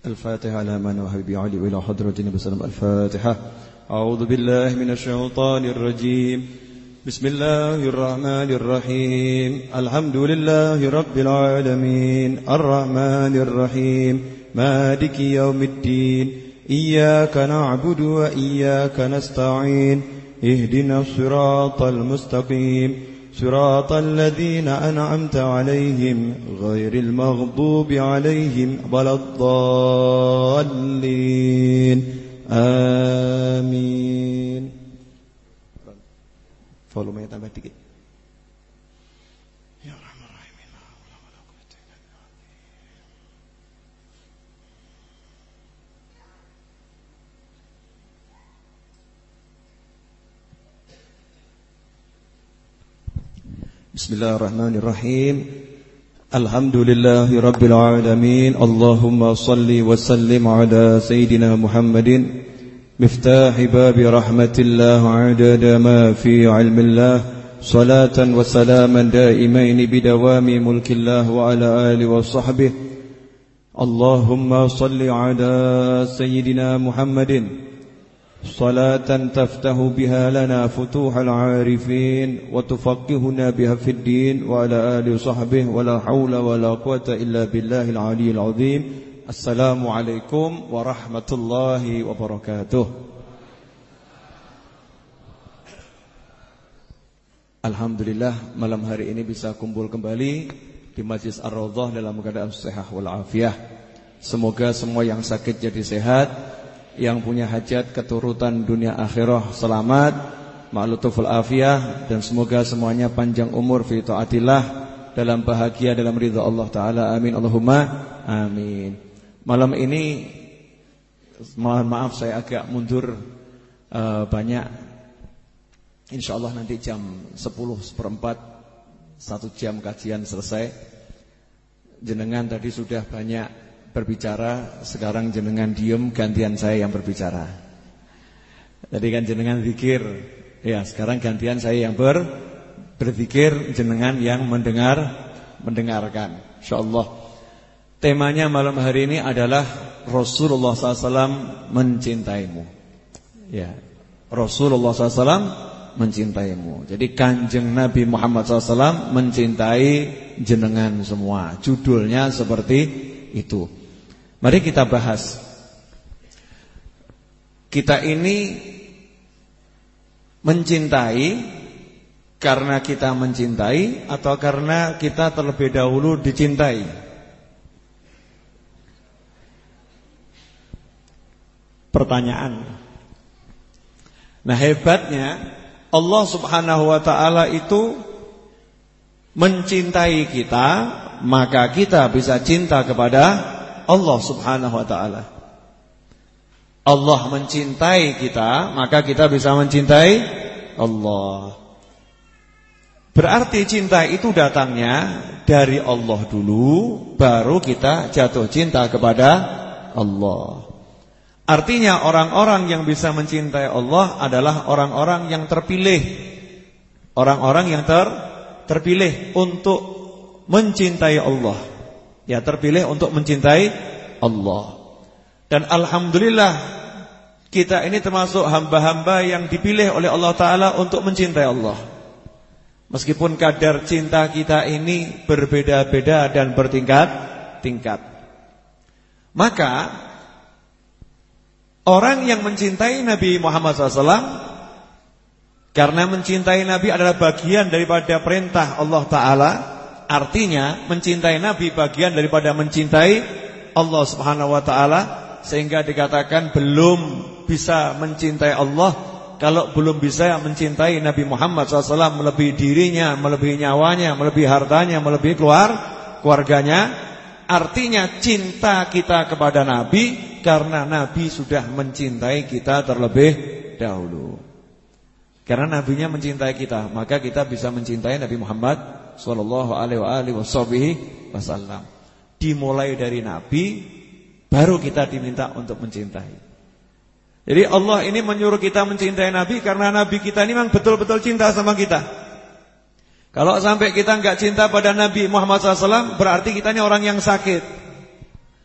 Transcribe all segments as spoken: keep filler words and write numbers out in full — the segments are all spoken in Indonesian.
الفاتحة على من وحبيبي علي وإلى حضرة النبي صلى الله عليه وسلم. الفاتحة. أعوذ بالله من الشيطان الرجيم. بسم الله الرحمن الرحيم. الحمد لله رب العالمين الرحمن الرحيم مالك يوم الدين إياك نعبد وإياك نستعين اهدنا الصراط المستقيم صراط الذين أنعمت عليهم غير المغضوب عليهم ولا الضالين آمين. Volumenya tambah dikit. Ya Rahman Rahim. Bismillahirrahmanirrahim. Alhamdulillahi rabbil alamin. Allahumma salli wa sallim ala sayyidina Muhammadin مفتاح باب رحمة الله عدد ما في علم الله صلاة وسلاما دائمين بدوام ملك الله وعلى آله وصحبه. اللهم صل على سيدنا محمد صلاة تفتح بها لنا فتوح العارفين وتفقهنا بها في الدين وعلى آله وصحبه ولا حول ولا قوة إلا بالله العلي العظيم. Assalamualaikum warahmatullahi wabarakatuh. Alhamdulillah malam hari ini bisa kumpul kembali di Majlis Ar-Raudhah dalam keadaan sehat walafiat. Semoga semua yang sakit jadi sehat, yang punya hajat keturutan dunia akhirah selamat, ma'lutuful afiyah, dan semoga semuanya panjang umur fi taatillah, dalam bahagia dalam ridha Allah Ta'ala. Amin Allahumma amin. Malam ini mohon maaf saya agak mundur uh, banyak. InsyaAllah nanti jam sepuluh seperempat satu jam kajian selesai. Jenengan tadi sudah banyak berbicara, sekarang jenengan diem, gantian saya yang berbicara. Tadi kan jenengan zikir, ya sekarang gantian saya yang ber berzikir, jenengan yang mendengar mendengarkan. InsyaAllah. Temanya malam hari ini adalah Rasulullah sallallahu alaihi wasallam mencintaimu. Ya, Rasulullah sallallahu alaihi wasallam mencintaimu. Jadi Kanjeng Nabi Muhammad sallallahu alaihi wasallam mencintai jenengan semua. Judulnya seperti itu. Mari kita bahas. Kita ini mencintai karena kita mencintai atau karena kita terlebih dahulu dicintai? Pertanyaan. Nah, hebatnya Allah Subhanahu wa taala itu mencintai kita, maka kita bisa cinta kepada Allah Subhanahu wa taala. Allah mencintai kita, maka kita bisa mencintai Allah. Berarti cinta itu datangnya dari Allah dulu, baru kita jatuh cinta kepada Allah. Artinya orang-orang yang bisa mencintai Allah adalah orang-orang yang terpilih. Orang-orang yang ter, terpilih untuk mencintai Allah. Ya, terpilih untuk mencintai Allah. Dan alhamdulillah kita ini termasuk hamba-hamba yang dipilih oleh Allah Ta'ala untuk mencintai Allah. Meskipun kadar cinta kita ini berbeda-beda dan bertingkat-tingkat. Maka orang yang mencintai Nabi Muhammad shallallahu alaihi wasallam, karena mencintai Nabi adalah bagian daripada perintah Allah Ta'ala. Artinya mencintai Nabi bagian daripada mencintai Allah Subhanahu wa ta'ala. Sehingga dikatakan belum bisa mencintai Allah kalau belum bisa mencintai Nabi Muhammad shallallahu alaihi wasallam, melebihi dirinya, melebihi nyawanya, melebihi hartanya, melebihi keluar, keluarganya. Artinya cinta kita kepada Nabi karena Nabi sudah mencintai kita terlebih dahulu. Karena Nabinya mencintai kita, maka kita bisa mencintai Nabi Muhammad sallallahu alaihi wasallam. Dimulai dari Nabi, baru kita diminta untuk mencintai. Jadi Allah ini menyuruh kita mencintai Nabi karena Nabi kita ini memang betul-betul cinta sama kita. Kalau sampai kita enggak cinta pada Nabi Muhammad shallallahu alaihi wasallam, berarti kita ini orang yang sakit.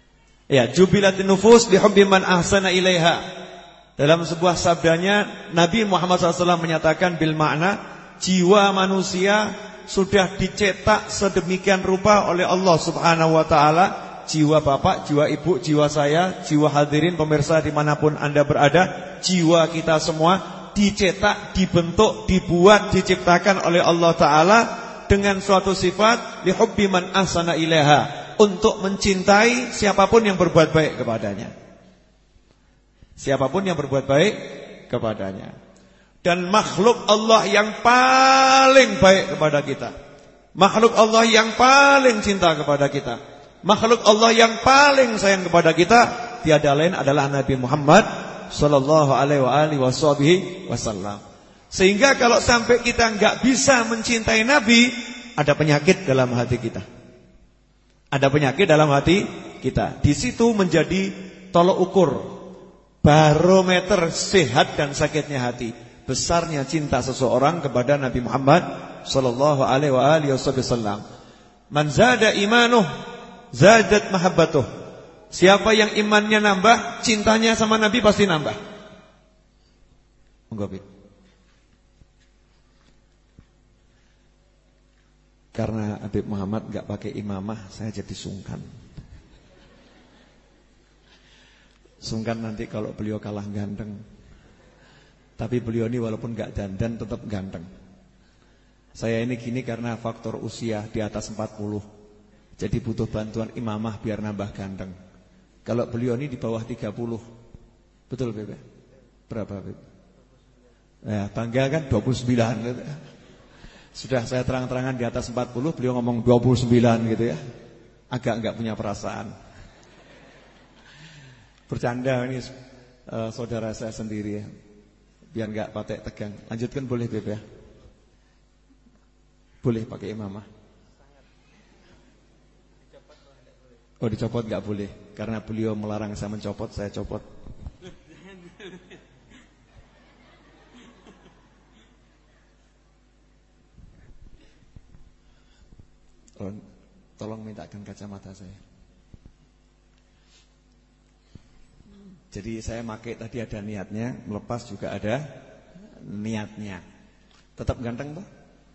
Ya, jubilatin nufus bihubbi man ahsana ilaiha. Dalam sebuah sabdanya Nabi Muhammad shallallahu alaihi wasallam menyatakan bil makna jiwa manusia sudah dicetak sedemikian rupa oleh Allah Subhanahu wa taala. Jiwa bapak, jiwa ibu, jiwa saya, jiwa hadirin pemirsa dimanapun Anda berada, jiwa kita semua dicetak, dibentuk, dibuat, diciptakan oleh Allah taala dengan suatu sifat lihubbi man ahsana ilaiha, untuk mencintai siapapun yang berbuat baik kepadanya. Siapapun yang berbuat baik kepadanya. Dan makhluk Allah yang paling baik kepada kita, makhluk Allah yang paling cinta kepada kita, makhluk Allah yang paling sayang kepada kita, tiada lain adalah Nabi Muhammad sallallahu alaihi wasallam. Sehingga kalau sampai kita enggak bisa mencintai Nabi, ada penyakit dalam hati kita. Ada penyakit dalam hati kita. Di situ menjadi tolok ukur, barometer sehat dan sakitnya hati, besarnya cinta seseorang kepada Nabi Muhammad sallallahu alaihi wasallam. Man zada imanuh zadat mahabbatuh. Siapa yang imannya nambah, cintanya sama Nabi pasti nambah. Monggo, Bib. Karena Habib Muhammad gak pakai imamah, saya jadi sungkan. Sungkan nanti kalau beliau kalah ganteng. Tapi beliau ini walaupun gak dandan tetap ganteng. Saya ini gini karena faktor usia di atas empat puluh. Jadi butuh bantuan imamah biar nambah ganteng. Kalau beliau ini di bawah tiga puluh. Betul, Beb? Berapa, Beb? Ya, bangga kan dua puluh sembilan gitu. Sudah saya terang-terangan di atas empat puluh, beliau ngomong dua puluh sembilan gitu ya. Agak enggak punya perasaan. Bercanda ini uh, saudara saya sendiri ya. Biar enggak patek tegang. Lanjutkan boleh, Beb ya? Boleh pakai imamah. Oh, dicopot enggak boleh. Karena beliau melarang saya mencopot, saya copot. Tolong, tolong mintakan kacamata saya. Jadi saya pakai tadi ada niatnya, melepas juga ada niatnya. Tetap ganteng toh?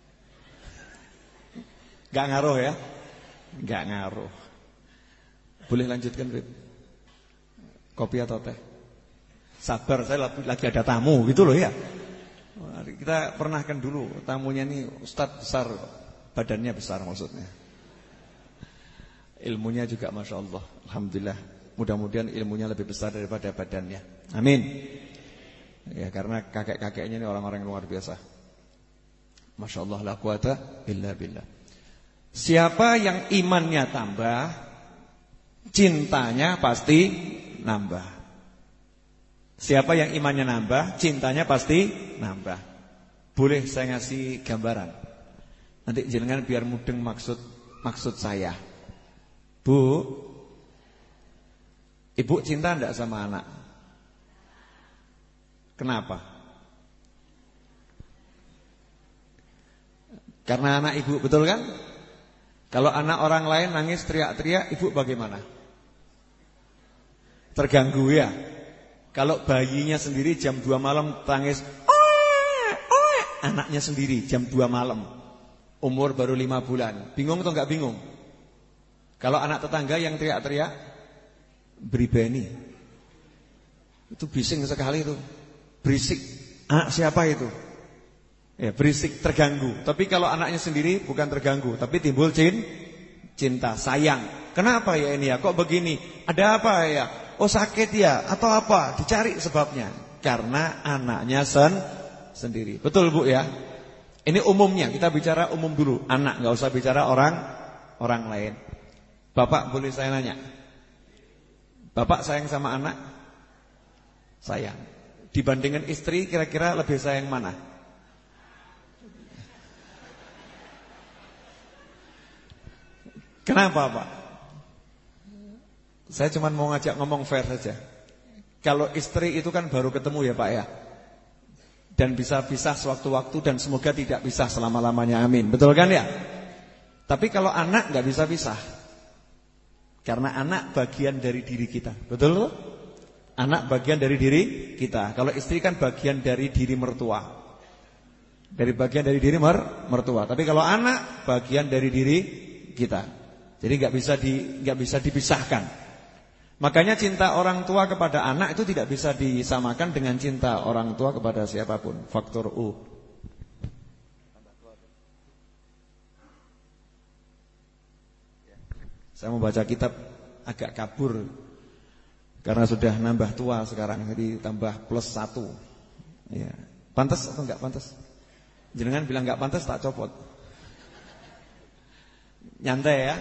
Gak ngaruh ya? Gak ngaruh. Boleh lanjutkan, Beb? Kopi atau teh? Sabar, saya lagi ada tamu gitu loh ya. Kita pernahkan dulu tamunya nih Ustadz besar, badannya besar maksudnya. Ilmunya juga Masya Allah, Alhamdulillah. Mudah-mudahan ilmunya lebih besar daripada badannya. Amin. Ya, karena kakek-kakeknya ini orang-orang yang luar biasa. Masya Allah, la quwata illa billah. Siapa yang imannya tambah, cintanya pasti nambah. Siapa yang imannya nambah, cintanya pasti nambah. Boleh saya ngasih gambaran? Nanti jenengan biar mudeng maksud maksud saya. Bu, ibu cinta enggak sama anak? Kenapa? Karena anak ibu, betul kan? Kalau anak orang lain nangis teriak-teriak, ibu bagaimana? Terganggu ya. Kalau bayinya sendiri jam dua malam tangis, oe, oe, anaknya sendiri jam dua malam, umur baru lima bulan, bingung atau enggak bingung? Kalau anak tetangga yang teriak-teriak, beribeni, itu bising sekali itu, berisik. Anak siapa itu? Ya, berisik, terganggu. Tapi kalau anaknya sendiri bukan terganggu, tapi timbul cin, cinta, sayang. Kenapa ya ini ya? Kok begini? Ada apa ya? Oh sakit ya? Atau apa? Dicari sebabnya. Karena anaknya sen sendiri. Betul Bu ya? Ini umumnya, kita bicara umum dulu. Anak, gak usah bicara orang orang lain. Bapak boleh saya nanya? Bapak sayang sama anak? Sayang. Dibandingkan istri kira-kira lebih sayang mana? Kenapa Pak? Saya cuma mau ngajak ngomong fair saja. Kalau istri itu kan baru ketemu ya Pak ya, dan bisa pisah sewaktu-waktu, dan semoga tidak pisah selama-lamanya, amin. Betul kan ya? Tapi kalau anak gak bisa pisah. Karena anak bagian dari diri kita. Betul? Anak bagian dari diri kita. Kalau istri kan bagian dari diri mertua. Dari bagian dari diri mer mertua. Tapi kalau anak bagian dari diri kita. Jadi enggak bisa di enggak bisa dipisahkan. Makanya cinta orang tua kepada anak itu tidak bisa disamakan dengan cinta orang tua kepada siapapun. Faktor U. Saya mau baca kitab agak kabur karena sudah nambah tua sekarang, jadi tambah plus satu. Ya, pantas atau enggak pantas? Jenengan bilang enggak pantas, tak copot. Nyantai ya.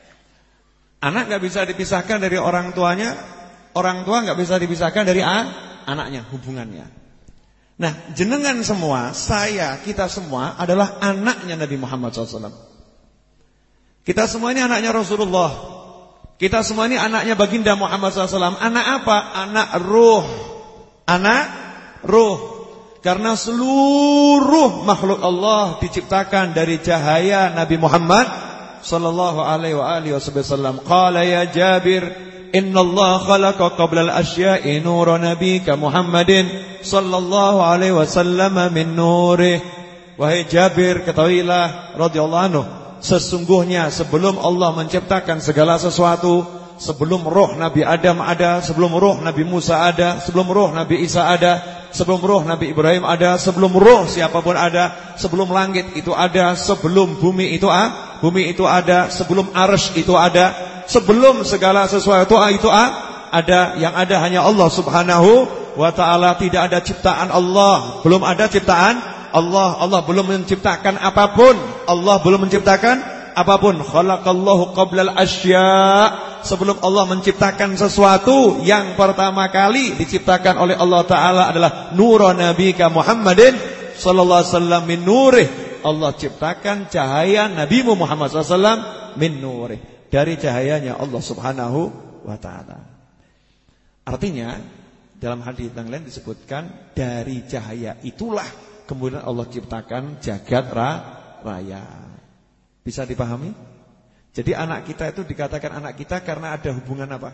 Anak enggak bisa dipisahkan dari orang tuanya, orang tua enggak bisa dipisahkan dari a, anaknya, hubungannya. Nah, jenengan semua, saya, kita semua adalah anaknya Nabi Muhammad shallallahu alaihi wasallam. Kita semua ini anaknya Rasulullah. Kita semua ini anaknya baginda Muhammad shallallahu alaihi wasallam. Anak apa? Anak ruh. Anak ruh. Karena seluruh makhluk Allah diciptakan dari cahaya Nabi Muhammad sallallahu alaihi wasallam. Qala ya Jabir, inna Allah khalaqa qabla al-asya'i nura nabika Muhammadin sallallahu alaihi wasallam min nurih. Wahai Jabir, ketahuilah radhiyallahu anhu, sesungguhnya sebelum Allah menciptakan segala sesuatu, sebelum roh Nabi Adam ada, sebelum roh Nabi Musa ada, sebelum roh Nabi Isa ada, sebelum roh Nabi Ibrahim ada, sebelum roh siapapun ada, sebelum langit itu ada, sebelum bumi itu ah, bumi itu ada, sebelum arsy itu ada, sebelum segala sesuatu itu ah, ada, yang ada hanya Allah Subhanahu wa taala, tidak ada ciptaan Allah, belum ada ciptaan Allah, Allah belum menciptakan apapun. Allah belum menciptakan apapun. Khalaqallahu qablal asya'. Sebelum Allah menciptakan sesuatu, yang pertama kali diciptakan oleh Allah Ta'ala adalah nura nabika Muhammadin sallallahu alaihi wasallam min nurih. Allah ciptakan cahaya Nabi Muhammad sallallahu alaihi wasallam min nurih, dari cahayanya Allah Subhanahu wa ta'ala. Artinya dalam hadis yang lain disebutkan dari cahaya itulah kemudian Allah ciptakan jagat raya. Bisa dipahami? Jadi anak kita itu dikatakan anak kita karena ada hubungan apa?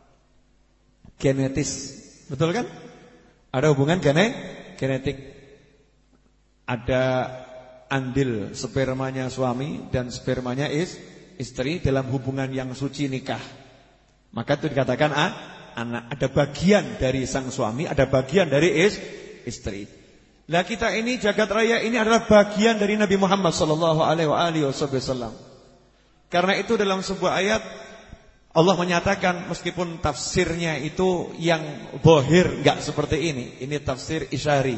Genetis. Betul kan? Ada hubungan gene genetik. Ada andil spermanya suami dan spermanya is, istri dalam hubungan yang suci nikah. Maka itu dikatakan ah, anak. Ada bagian dari sang suami, ada bagian dari is, istri. Nah, kita ini jagat raya ini adalah bagian dari Nabi Muhammad sallallahu alaihi wasallam. Karena itu dalam sebuah ayat Allah menyatakan, meskipun tafsirnya itu yang zahir enggak seperti ini, ini tafsir isyari.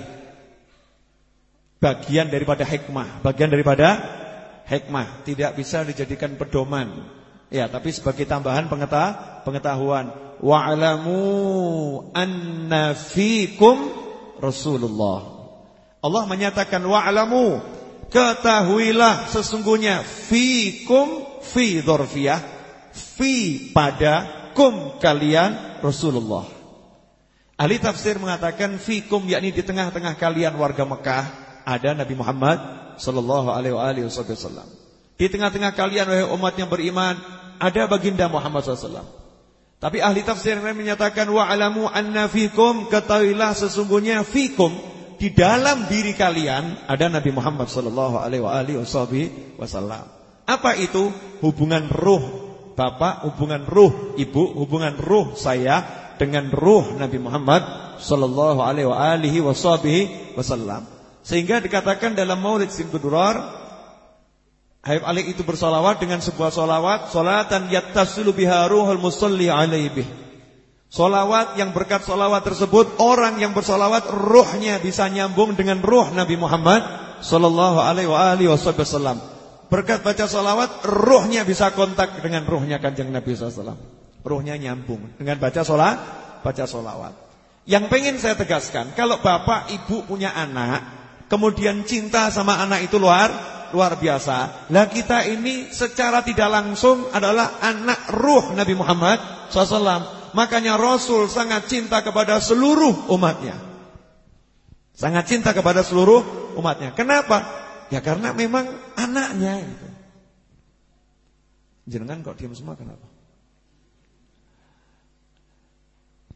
Bagian daripada hikmah, bagian daripada hikmah, tidak bisa dijadikan pedoman. Ya, tapi sebagai tambahan pengetahuan. Wa'lamu anna fikum Rasulullah. Allah menyatakan wa'lamu, ketahuilah sesungguhnya, fikum fi dzarfiyah, fi pada kum kalian Rasulullah. Ahli tafsir mengatakan fikum yakni di tengah-tengah kalian warga Mekah ada Nabi Muhammad sallallahu alaihi wasallam. Di tengah-tengah kalian wahai umat yang beriman ada baginda Muhammad sallallahu alaihi wasallam. Tapi ahli tafsir menyatakan wa'lamu anna fikum, ketahuilah sesungguhnya fikum, di dalam diri kalian ada Nabi Muhammad sallallahu alaihi wasallam. Apa itu? Hubungan ruh bapak, hubungan ruh ibu, hubungan ruh saya dengan ruh Nabi Muhammad sallallahu alaihi wasallam. Sehingga dikatakan dalam Maulid Simkudurar, Habib Ali itu bersolawat dengan sebuah solawat, solatan yattasilu biha ruhul musalli alaihi bih. Solawat yang berkat solawat tersebut, orang yang bersolawat ruhnya bisa nyambung dengan ruh Nabi Muhammad sallallahu alaihi wasallam. Berkat baca solawat, ruhnya bisa kontak dengan ruhnya Kanjeng Nabi sallallahu alaihi wasallam. Ruhnya nyambung dengan baca solat, baca solawat. Yang pengen saya tegaskan, kalau bapak ibu punya anak, kemudian cinta sama anak itu luar luar biasa. Lah kita ini secara tidak langsung adalah anak ruh Nabi Muhammad sallallahu alaihi wasallam. Makanya Rasul sangat cinta kepada seluruh umatnya. Sangat cinta kepada seluruh umatnya. Kenapa? Ya karena memang anaknya gitu. Jenengan kok diam semua kenapa?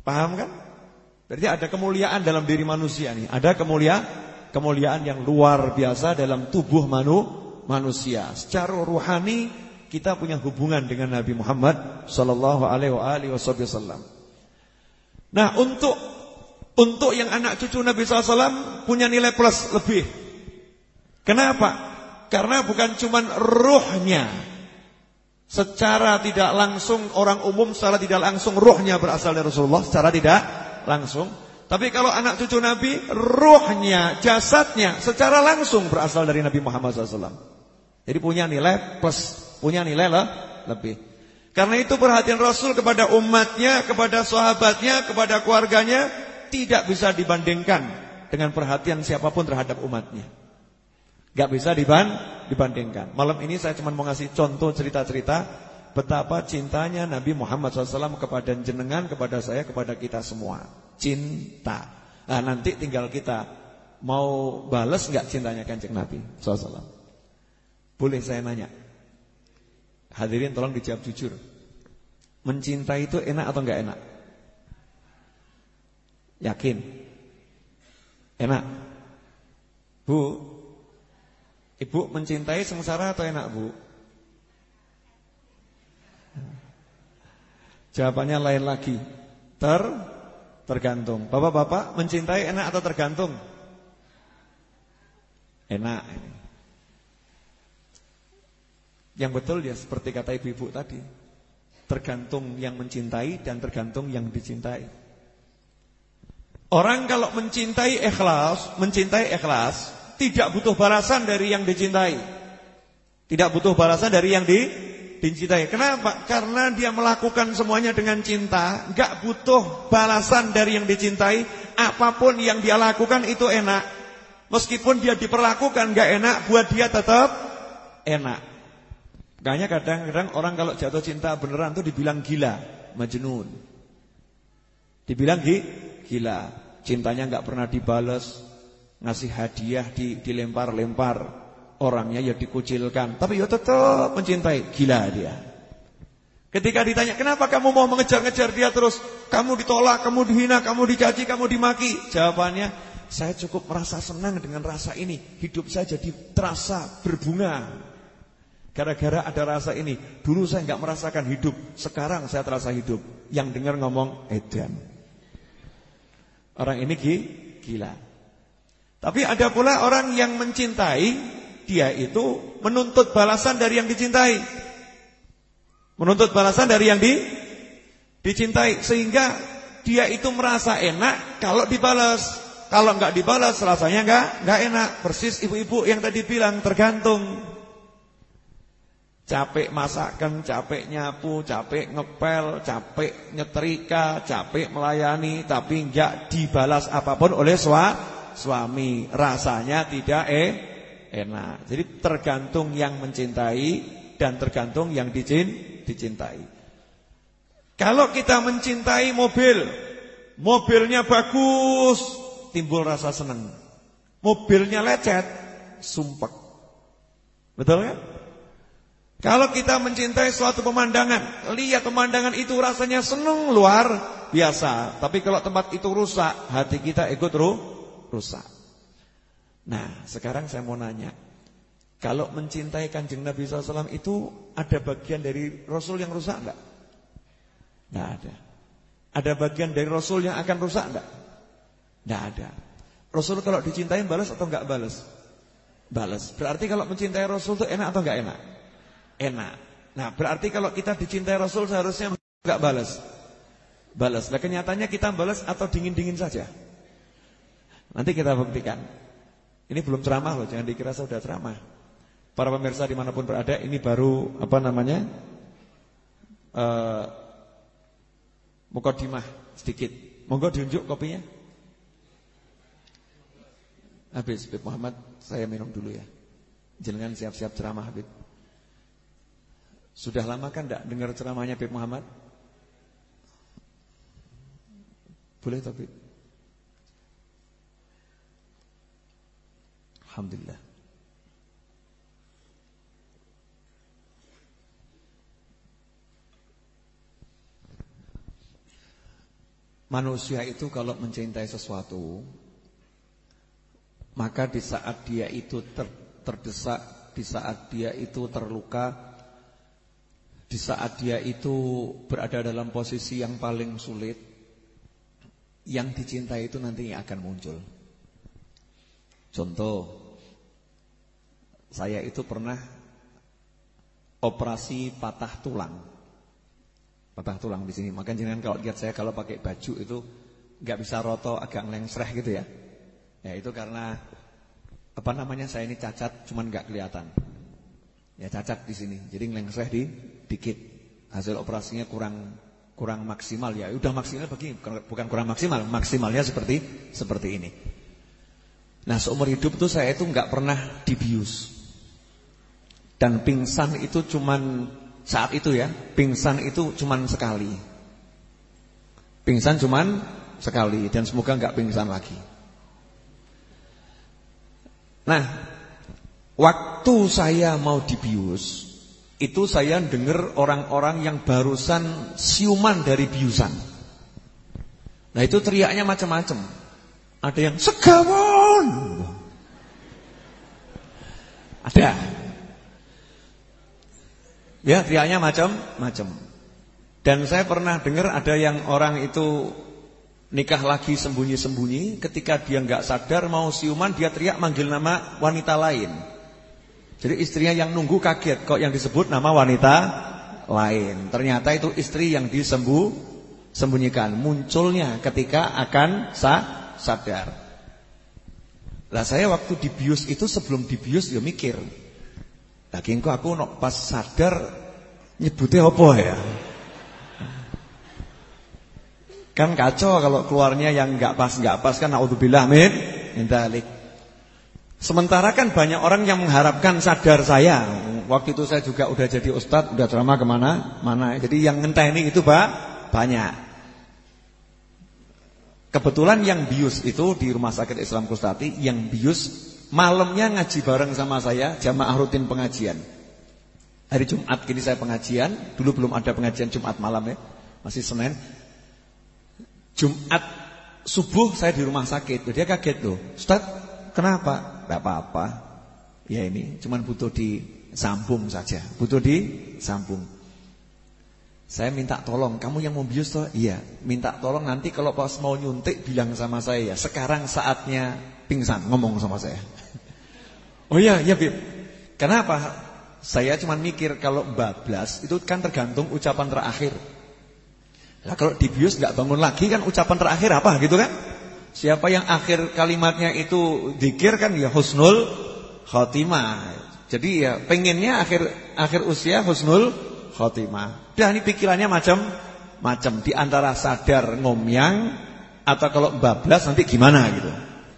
Paham kan? Berarti ada kemuliaan dalam diri manusia nih. Ada kemuliaan, kemuliaan yang luar biasa dalam tubuh manu, manusia. Secara ruhani kita punya hubungan dengan Nabi Muhammad sallallahu alaihi wasallam. Nah, untuk untuk yang anak cucu Nabi sallallahu alaihi wasallam punya nilai plus lebih. Kenapa? Karena bukan cuman ruhnya. Secara tidak langsung orang umum secara tidak langsung ruhnya berasal dari Rasulullah secara tidak langsung. Tapi kalau anak cucu Nabi, ruhnya, jasadnya secara langsung berasal dari Nabi Muhammad sallallahu alaihi wasallam. Jadi punya nilai plus, punya nilai lah lebih. Karena itu perhatian Rasul kepada umatnya, kepada sahabatnya, kepada keluarganya tidak bisa dibandingkan dengan perhatian siapapun terhadap umatnya. Gak bisa diban, dibandingkan. Malam ini saya cuma mau ngasih contoh cerita-cerita betapa cintanya Nabi Muhammad sallallahu alaihi wasallam kepada jenengan, kepada saya, kepada kita semua. Cinta. Nah, nanti tinggal kita mau balas gak cintanya Kanjeng Nabi sallallahu alaihi wasallam. Boleh saya nanya? Hadirin tolong dijawab jujur. Mencintai itu enak atau gak enak? Yakin? Enak? Bu, Ibu mencintai sengsara atau enak, Bu? Jawabannya lain lagi. Ter tergantung. Bapak-bapak mencintai enak atau tergantung? Enak. Yang betul ya seperti kata ibu-ibu tadi. Tergantung yang mencintai dan tergantung yang dicintai. Orang kalau mencintai ikhlas, mencintai ikhlas, tidak butuh balasan dari yang dicintai. Tidak butuh balasan dari yang di, dicintai. Kenapa? Karena dia melakukan semuanya dengan cinta. Gak butuh balasan dari yang dicintai. Apapun yang dia lakukan itu enak. Meskipun dia diperlakukan gak enak, buat dia tetap enak. Makanya kadang-kadang orang kalau jatuh cinta beneran tuh dibilang gila, majnun. Dibilang gila. Cintanya gak pernah dibalas. Ngasih hadiah di, dilempar-lempar, orangnya ya dikucilkan, tapi ya tetap mencintai. Gila dia. Ketika ditanya kenapa kamu mau mengejar-ngejar dia terus, kamu ditolak, kamu dihina, kamu dicaci, kamu dimaki, jawabannya, saya cukup merasa senang dengan rasa ini. Hidup saya jadi terasa berbunga gara-gara ada rasa ini. Dulu saya gak merasakan hidup, sekarang saya terasa hidup. Yang dengar ngomong edan, orang ini gila. Tapi ada pula orang yang mencintai, dia itu menuntut balasan dari yang dicintai. Menuntut balasan dari yang di, dicintai. Sehingga dia itu merasa enak kalau dibalas. Kalau enggak dibalas rasanya enggak, enggak enak. Persis ibu-ibu yang tadi bilang, tergantung. Capek masakan, capek nyapu, capek ngepel, capek nyetrika, capek melayani, tapi enggak dibalas apapun oleh suami. Suami, rasanya tidak eh, enak. Jadi tergantung yang mencintai dan tergantung yang dicin, dicintai. Kalau kita mencintai mobil, mobilnya bagus, timbul rasa senang. Mobilnya lecet, sumpek. Betul kan? Kalau kita mencintai suatu pemandangan, lihat pemandangan itu rasanya senang luar biasa. Tapi kalau tempat itu rusak, hati kita ikut ruh rusak. Nah, sekarang saya mau nanya, kalau mencintai Kanjeng Nabi sallallahu alaihi wasallam itu ada bagian dari Rasul yang rusak enggak? Enggak ada. Ada bagian dari Rasul yang akan rusak enggak? Enggak ada. Rasul kalau dicintai balas atau enggak balas? Balas. Berarti kalau mencintai Rasul itu enak atau enggak enak? Enak. Nah, berarti kalau kita dicintai Rasul seharusnya enggak balas? Balas. Nah, kenyataannya kita balas atau dingin-dingin saja? Nanti kita buktikan. Ini belum ceramah loh, jangan dikira saya sudah ceramah. Para pemirsa dimanapun berada, ini baru apa namanya uh, mukadimah sedikit. Monggo diunjuk kopinya. Habis Habib Muhammad, saya minum dulu ya. Jangan siap-siap ceramah Habib. Sudah lama kan enggak dengar ceramahnya Habib Muhammad? Boleh Habib? Alhamdulillah. manusia itu kalau mencintai sesuatu, maka di saat dia itu ter, terdesak, di saat dia itu terluka, di saat dia itu berada dalam posisi yang paling sulit, yang dicintai itu nantinya akan muncul. Contoh, saya itu pernah operasi patah tulang. Patah tulang di sini. Makanya jangan kalau lihat saya kalau pakai baju itu nggak bisa roto, agak ngelengsereh gitu ya. Ya itu karena apa namanya, saya ini cacat cuman nggak kelihatan. Ya cacat di sini. Jadi ngelengsereh di dikit. Hasil operasinya kurang kurang maksimal ya. Udah maksimal begini, bukan kurang maksimal, maksimalnya seperti seperti ini. Nah, seumur hidup tuh saya itu nggak pernah dibius. Dan pingsan itu cuman saat itu ya, pingsan itu cuman sekali. Pingsan cuman sekali dan semoga enggak pingsan lagi. Nah, waktu saya mau dibius, itu saya dengar orang-orang yang barusan siuman dari biusan. Nah, itu teriaknya macam-macam. Ada yang segawon. Ada. Ya, teriaknya macam-macam. Dan saya pernah dengar ada yang orang itu nikah lagi sembunyi-sembunyi, ketika dia enggak sadar mau siuman, dia teriak manggil nama wanita lain. Jadi istrinya yang nunggu kaget, kok yang disebut nama wanita lain. Ternyata itu istri yang disembuh sembunyikan. Munculnya ketika akan sa sadar. Lah saya waktu dibius itu, sebelum dibius ya mikir, lagi engko aku nok pas sadar nyebutnya apa ya? Kan kacau kalau keluarnya yang enggak pas enggak pas kan, naudzubillah min dzalik. Sementara kan banyak orang yang mengharapkan sadar saya. Waktu itu saya juga udah jadi ustadz, udah ceramah kemana mana. Jadi yang ngenteni itu Pak banyak. Kebetulan yang bius itu di Rumah Sakit Islam Kustati, yang bius malamnya ngaji bareng sama saya, jamaah rutin pengajian. Hari Jumat gini saya pengajian. Dulu belum ada pengajian Jumat malam ya, masih Senin. Jumat subuh saya di rumah sakit. Dia kaget loh, Ustaz kenapa? Tidak apa-apa. Ya ini cuman butuh disambung saja, butuh disambung. Saya minta tolong, kamu yang mau bius toh? Iya, minta tolong nanti kalau pas mau nyuntik bilang sama saya ya, sekarang saatnya pingsan, ngomong sama saya. Oh iya, iya Bib. Kenapa? Saya cuma mikir kalau bablas itu kan tergantung ucapan terakhir. Nah kalau dibius gak bangun lagi kan ucapan terakhir apa gitu kan? Siapa yang akhir kalimatnya itu dzikir kan ya husnul khotimah. Jadi ya pengennya akhir akhir usia husnul khotimah. Dah ini pikirannya macam-macam, di antara sadar ngomyang atau kalau bablas nanti gimana gitu.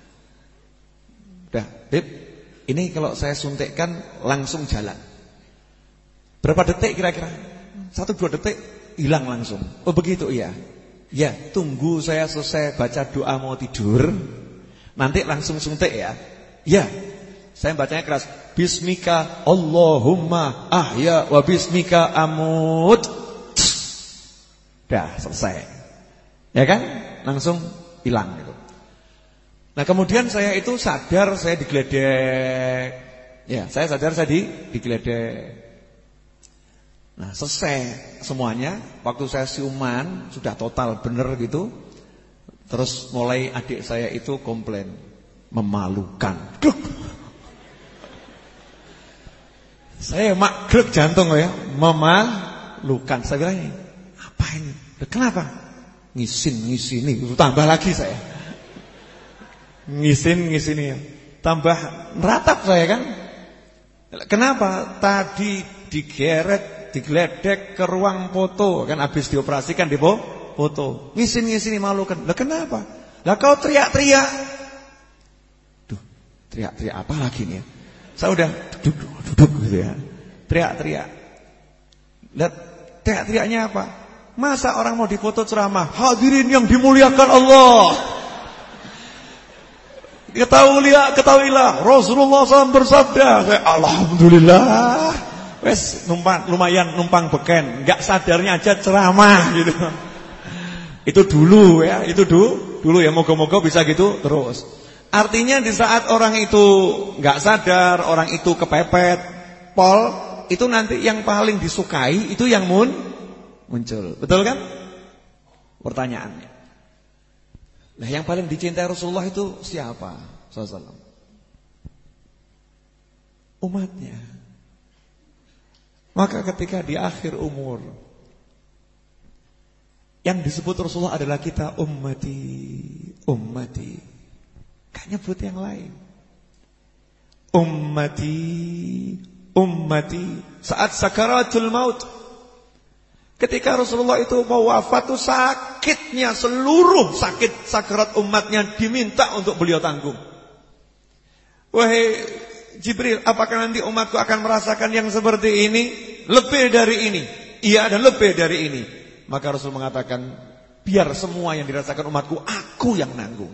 Dah, Bib, ini kalau saya suntikkan langsung jalan. Berapa detik kira-kira? Satu dua detik hilang langsung. Oh begitu iya. Ya, tunggu saya selesai baca doa mau tidur, nanti langsung suntik ya. Ya, saya bacanya keras. Bismika Allahumma ahya wa bismika amut. Dah selesai. Ya kan? Langsung hilang gitu. Nah kemudian saya itu sadar saya digeledek. Ya, saya sadar saya di, digeledek. Nah selesai semuanya. Waktu saya siuman sudah total bener gitu. Terus mulai adik saya itu komplain, memalukan. Gluk. Saya mak gluk jantung ya, memalukan. Saya bilang ini, apa ini? Kenapa? Ngisin ngisini. Tambah lagi saya. Ngisin ngisini ya. Tambah neratap saya kan. Kenapa? Tadi digeret, digeledek ke ruang foto kan, habis dioperasikan di foto. Ngisin ngisini malu kan. Lah kenapa? Lah kau teriak-teriak. Duh, teriak-teriak apa lagi nih ya? Saya udah duduk-duduk gitu ya. Teriak-teriak. Lihat teriak-teriaknya apa? Masa orang mau difoto ceramah, hadirin yang dimuliakan Allah. Ketahuilah, ketahuilah Rasulullah shallallahu alaihi wasallam bersabda. Saya, alhamdulillah. Wes numpang lumayan numpang beken, enggak sadarnya aja ceramah gitu. Itu dulu ya, itu dulu, dulu ya, moga-moga bisa gitu terus. Artinya di saat orang itu nggak sadar, orang itu kepepet, pol, itu nanti yang paling disukai itu yang mun, muncul. Betul kan? Pertanyaannya. Nah, yang paling dicintai Rasulullah itu siapa? sallallahu alaihi wasallam. Umatnya. Maka ketika di akhir umur, yang disebut Rasulullah adalah kita ummati, ummati. Gak nyebut yang lain. Ummati, ummati. Saat sakaratul maut, ketika Rasulullah itu mau wafat, itu sakitnya, seluruh sakit sakarat umatnya diminta untuk beliau tanggung. Wahai Jibril, apakah nanti umatku akan merasakan yang seperti ini? Lebih dari ini. Iya, dan lebih dari ini. Maka Rasul mengatakan, biar semua yang dirasakan umatku, aku yang nanggung.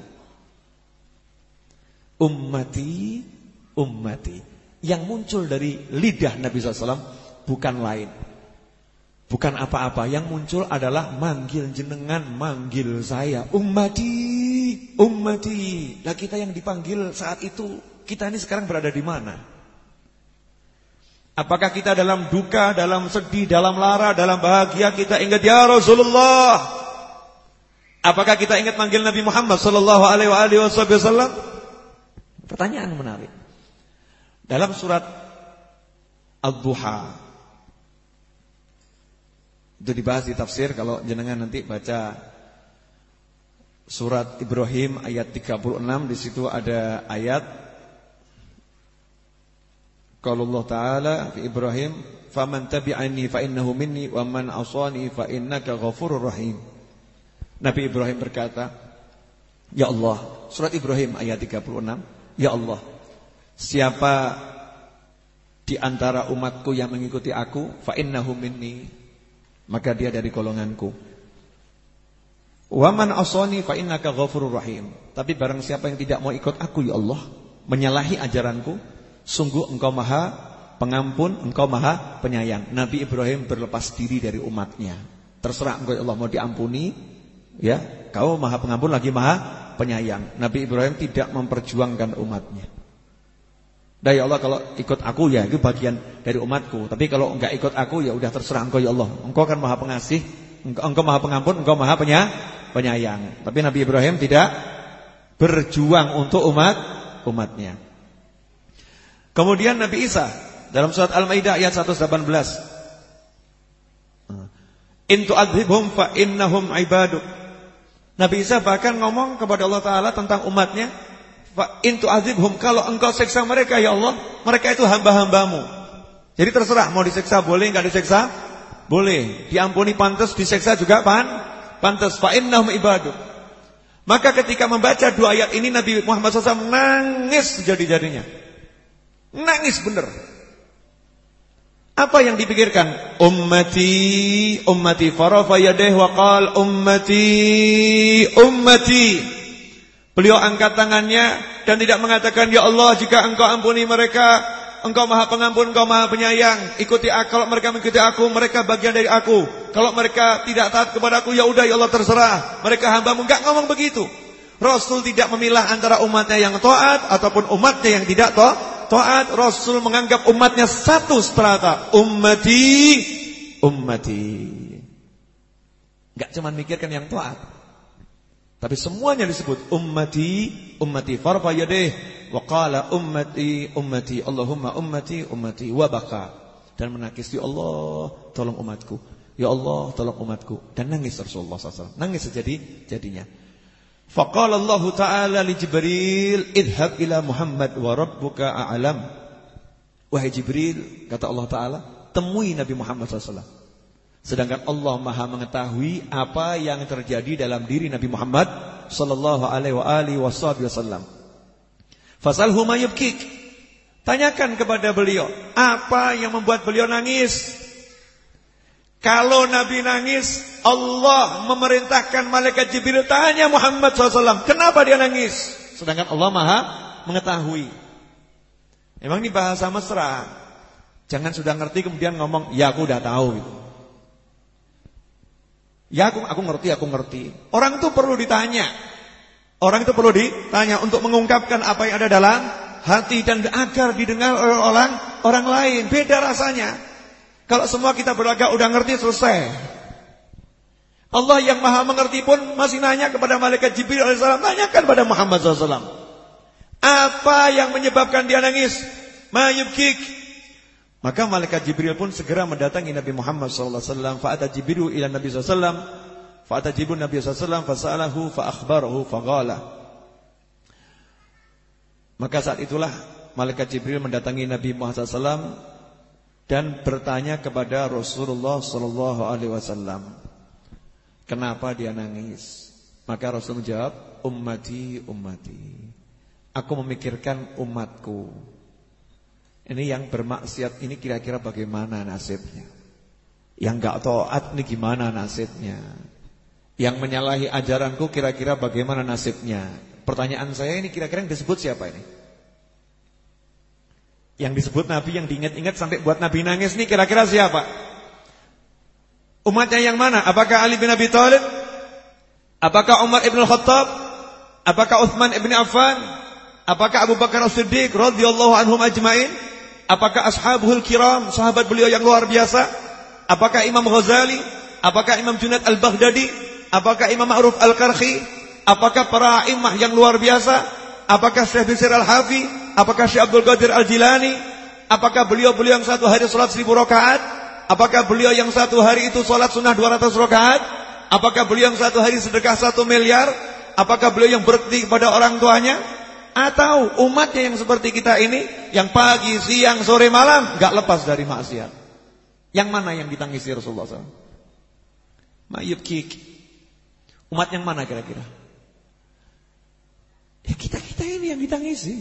Ummati, ummati. Yang muncul dari lidah Nabi sallallahu alaihi wasallam bukan lain, bukan apa-apa. Yang muncul adalah manggil jenengan, manggil saya, ummati, ummati. Nah, kita yang dipanggil saat itu, kita ini sekarang berada di mana? Apakah kita dalam duka, dalam sedih, dalam lara, dalam bahagia kita ingat ya Rasulullah? Apakah kita ingat manggil Nabi Muhammad sallallahu alaihi wasallam? Pertanyaan menarik. Dalam surat Ad-Duha, itu dibahas di tafsir. Kalau jenengan nanti baca surat Ibrahim ayat tiga puluh enam, di situ ada ayat qala Allah Ta'ala fi Ibrahim, faman tabi'ani fa innahu minni wa man 'asani fa innaka ghafurur rahim. Nabi Ibrahim berkata, ya Allah, surat Ibrahim ayat tiga puluh enam, ya Allah, siapa di antara umatku yang mengikuti aku, fa innahu minni, maka dia dari golonganku. Wa man 'asani fa innaka ghafurur rahim. Tapi barang siapa yang tidak mau ikut aku, ya Allah, menyalahi ajaranku, sungguh engkau maha pengampun, engkau maha penyayang. Nabi Ibrahim berlepas diri dari umatnya. Terserah engkau ya Allah, mau diampuni, ya, kau maha pengampun lagi maha penyayang. Nabi Ibrahim tidak memperjuangkan umatnya. Dah ya Allah, kalau ikut aku ya itu bagian dari umatku. Tapi kalau enggak ikut aku ya udah terserah engkau ya Allah. Engkau kan maha pengasih, engkau, engkau maha pengampun, engkau maha penya, penyayang. Tapi Nabi Ibrahim tidak berjuang untuk umat umatnya. Kemudian Nabi Isa dalam surat Al-Maidah ayat seratus delapan belas, in tu'adzibhum fa innahum ibaduk. Nabi Isa bahkan ngomong kepada Allah Ta'ala tentang umatnya, fa in tu'adzibhum, kalau engkau siksa mereka ya Allah, mereka itu hamba-hambamu. Jadi terserah mau disiksa boleh, enggak disiksa boleh, diampuni pantas, disiksa juga pan pantas, fa innahum ibaduk. Maka ketika membaca dua ayat ini, Nabi Muhammad shallallahu alaihi wasallam nangis sejadi-jadinya. Nangis bener. Apa yang dipikirkan? Ummati, ummati, farafa yadeh wa qal ummati, ummati. Beliau angkat tangannya dan tidak mengatakan, ya Allah, jika engkau ampuni mereka, engkau maha pengampun, engkau maha penyayang. Ikuti aku, kalau mereka mengikuti aku, mereka bagian dari aku. Kalau mereka tidak taat kepada aku, ya udah ya Allah, terserah, mereka hambamu. Enggak ngomong begitu. Rasul tidak memilah antara umatnya yang taat ataupun umatnya yang tidak taat. Taat. Rasul menganggap umatnya satu strata. Ummati, ummati. Enggak cuma mikirkan yang taat, tapi semuanya disebut ummati, ummati. Farfa yadeh wa qala ummati, ummati. Allahumma ummati, ummati. Wa baka, dan menangis, ya Allah, tolong umatku, ya Allah, tolong umatku. Dan nangis Rasulullah sallallahu alaihi wasallam. Nangis sejadi-jadinya. Faqala Allah Ta'ala li Jibril, idhab ila Muhammad wa rabbuka a'lam. Wahai Jibril, kata Allah Ta'ala, temui Nabi Muhammad sallallahu alaihi wasallam. Sedangkan Allah maha mengetahui apa yang terjadi dalam diri Nabi Muhammad sallallahu alaihi wasallam. Fasalhu ma yubkik. Tanyakan kepada beliau, apa yang membuat beliau nangis? Kalau Nabi nangis, Allah memerintahkan malaikat Jibril, tanya Muhammad sallallahu alaihi wasallam, kenapa dia nangis? Sedangkan Allah maha mengetahui. Emang ini bahasa mesra. Jangan sudah ngerti kemudian ngomong, ya aku udah tahu gitu. Ya aku aku ngerti, aku ngerti. Orang itu perlu ditanya. Orang itu perlu ditanya untuk mengungkapkan apa yang ada dalam hati dan agar didengar oleh orang orang lain. Beda rasanya. Kalau semua kita beragak udah ngerti selesai. Allah yang maha mengerti pun masih nanya kepada malaikat Jibril alaihissalam, tanyakan pada Muhammad shallallahu alaihi wasallam, apa yang menyebabkan dia nangis? Ma yubkik. Maka malaikat Jibril pun segera mendatangi Nabi Muhammad shallallahu alaihi wasallam. Fa'ata Jibril ila Nabi shallallahu alaihi wasallam. Fa'ata Jibril Nabi shallallahu alaihi wasallam fasa'alahu fa'akhbarahu faqala. Maka saat itulah malaikat Jibril mendatangi Nabi Muhammad shallallahu alaihi wasallam dan bertanya kepada Rasulullah shallallahu alaihi wasallam, kenapa dia nangis? Maka Rasul menjawab, ummati ummati. Aku memikirkan umatku. Ini yang bermaksiat ini kira-kira bagaimana nasibnya? Yang enggak taat ini gimana nasibnya? Yang menyalahi ajaranku kira-kira bagaimana nasibnya? Pertanyaan saya ini kira-kira yang disebut siapa ini? Yang disebut Nabi yang diingat-ingat sampai buat Nabi nangis ini kira-kira siapa? Umatnya yang mana? Apakah Ali bin Abi Thalib? Apakah Umar ibn Khattab? Apakah Uthman ibn Affan? Apakah Abu Bakar As-Siddiq radhiyallahu anhum ajmain? Apakah ashabul kiram, sahabat beliau yang luar biasa? Apakah Imam Ghazali? Apakah Imam Junaid Al-Baghdadi? Apakah Imam Ma'ruf Al-Karhi? Apakah para imam yang luar biasa? Apakah Syekh Bisir Al-Hafi? Apakah Syekh Abdul Qadir Al-Jilani? Apakah beliau-beliau yang satu hari salat seribu rakaat? Apakah beliau yang satu hari itu salat sunnah dua ratus rakaat? Apakah beliau yang satu hari sedekah satu miliar? Apakah beliau yang berbakti kepada orang tuanya? Atau umatnya yang seperti kita ini, yang pagi, siang, sore, malam gak lepas dari maksiat? Yang mana yang ditangisi Rasulullah shallallahu alaihi wasallam? Ma'yubkik. Umat yang mana kira-kira? Ya kita-kita ini yang ditangisi.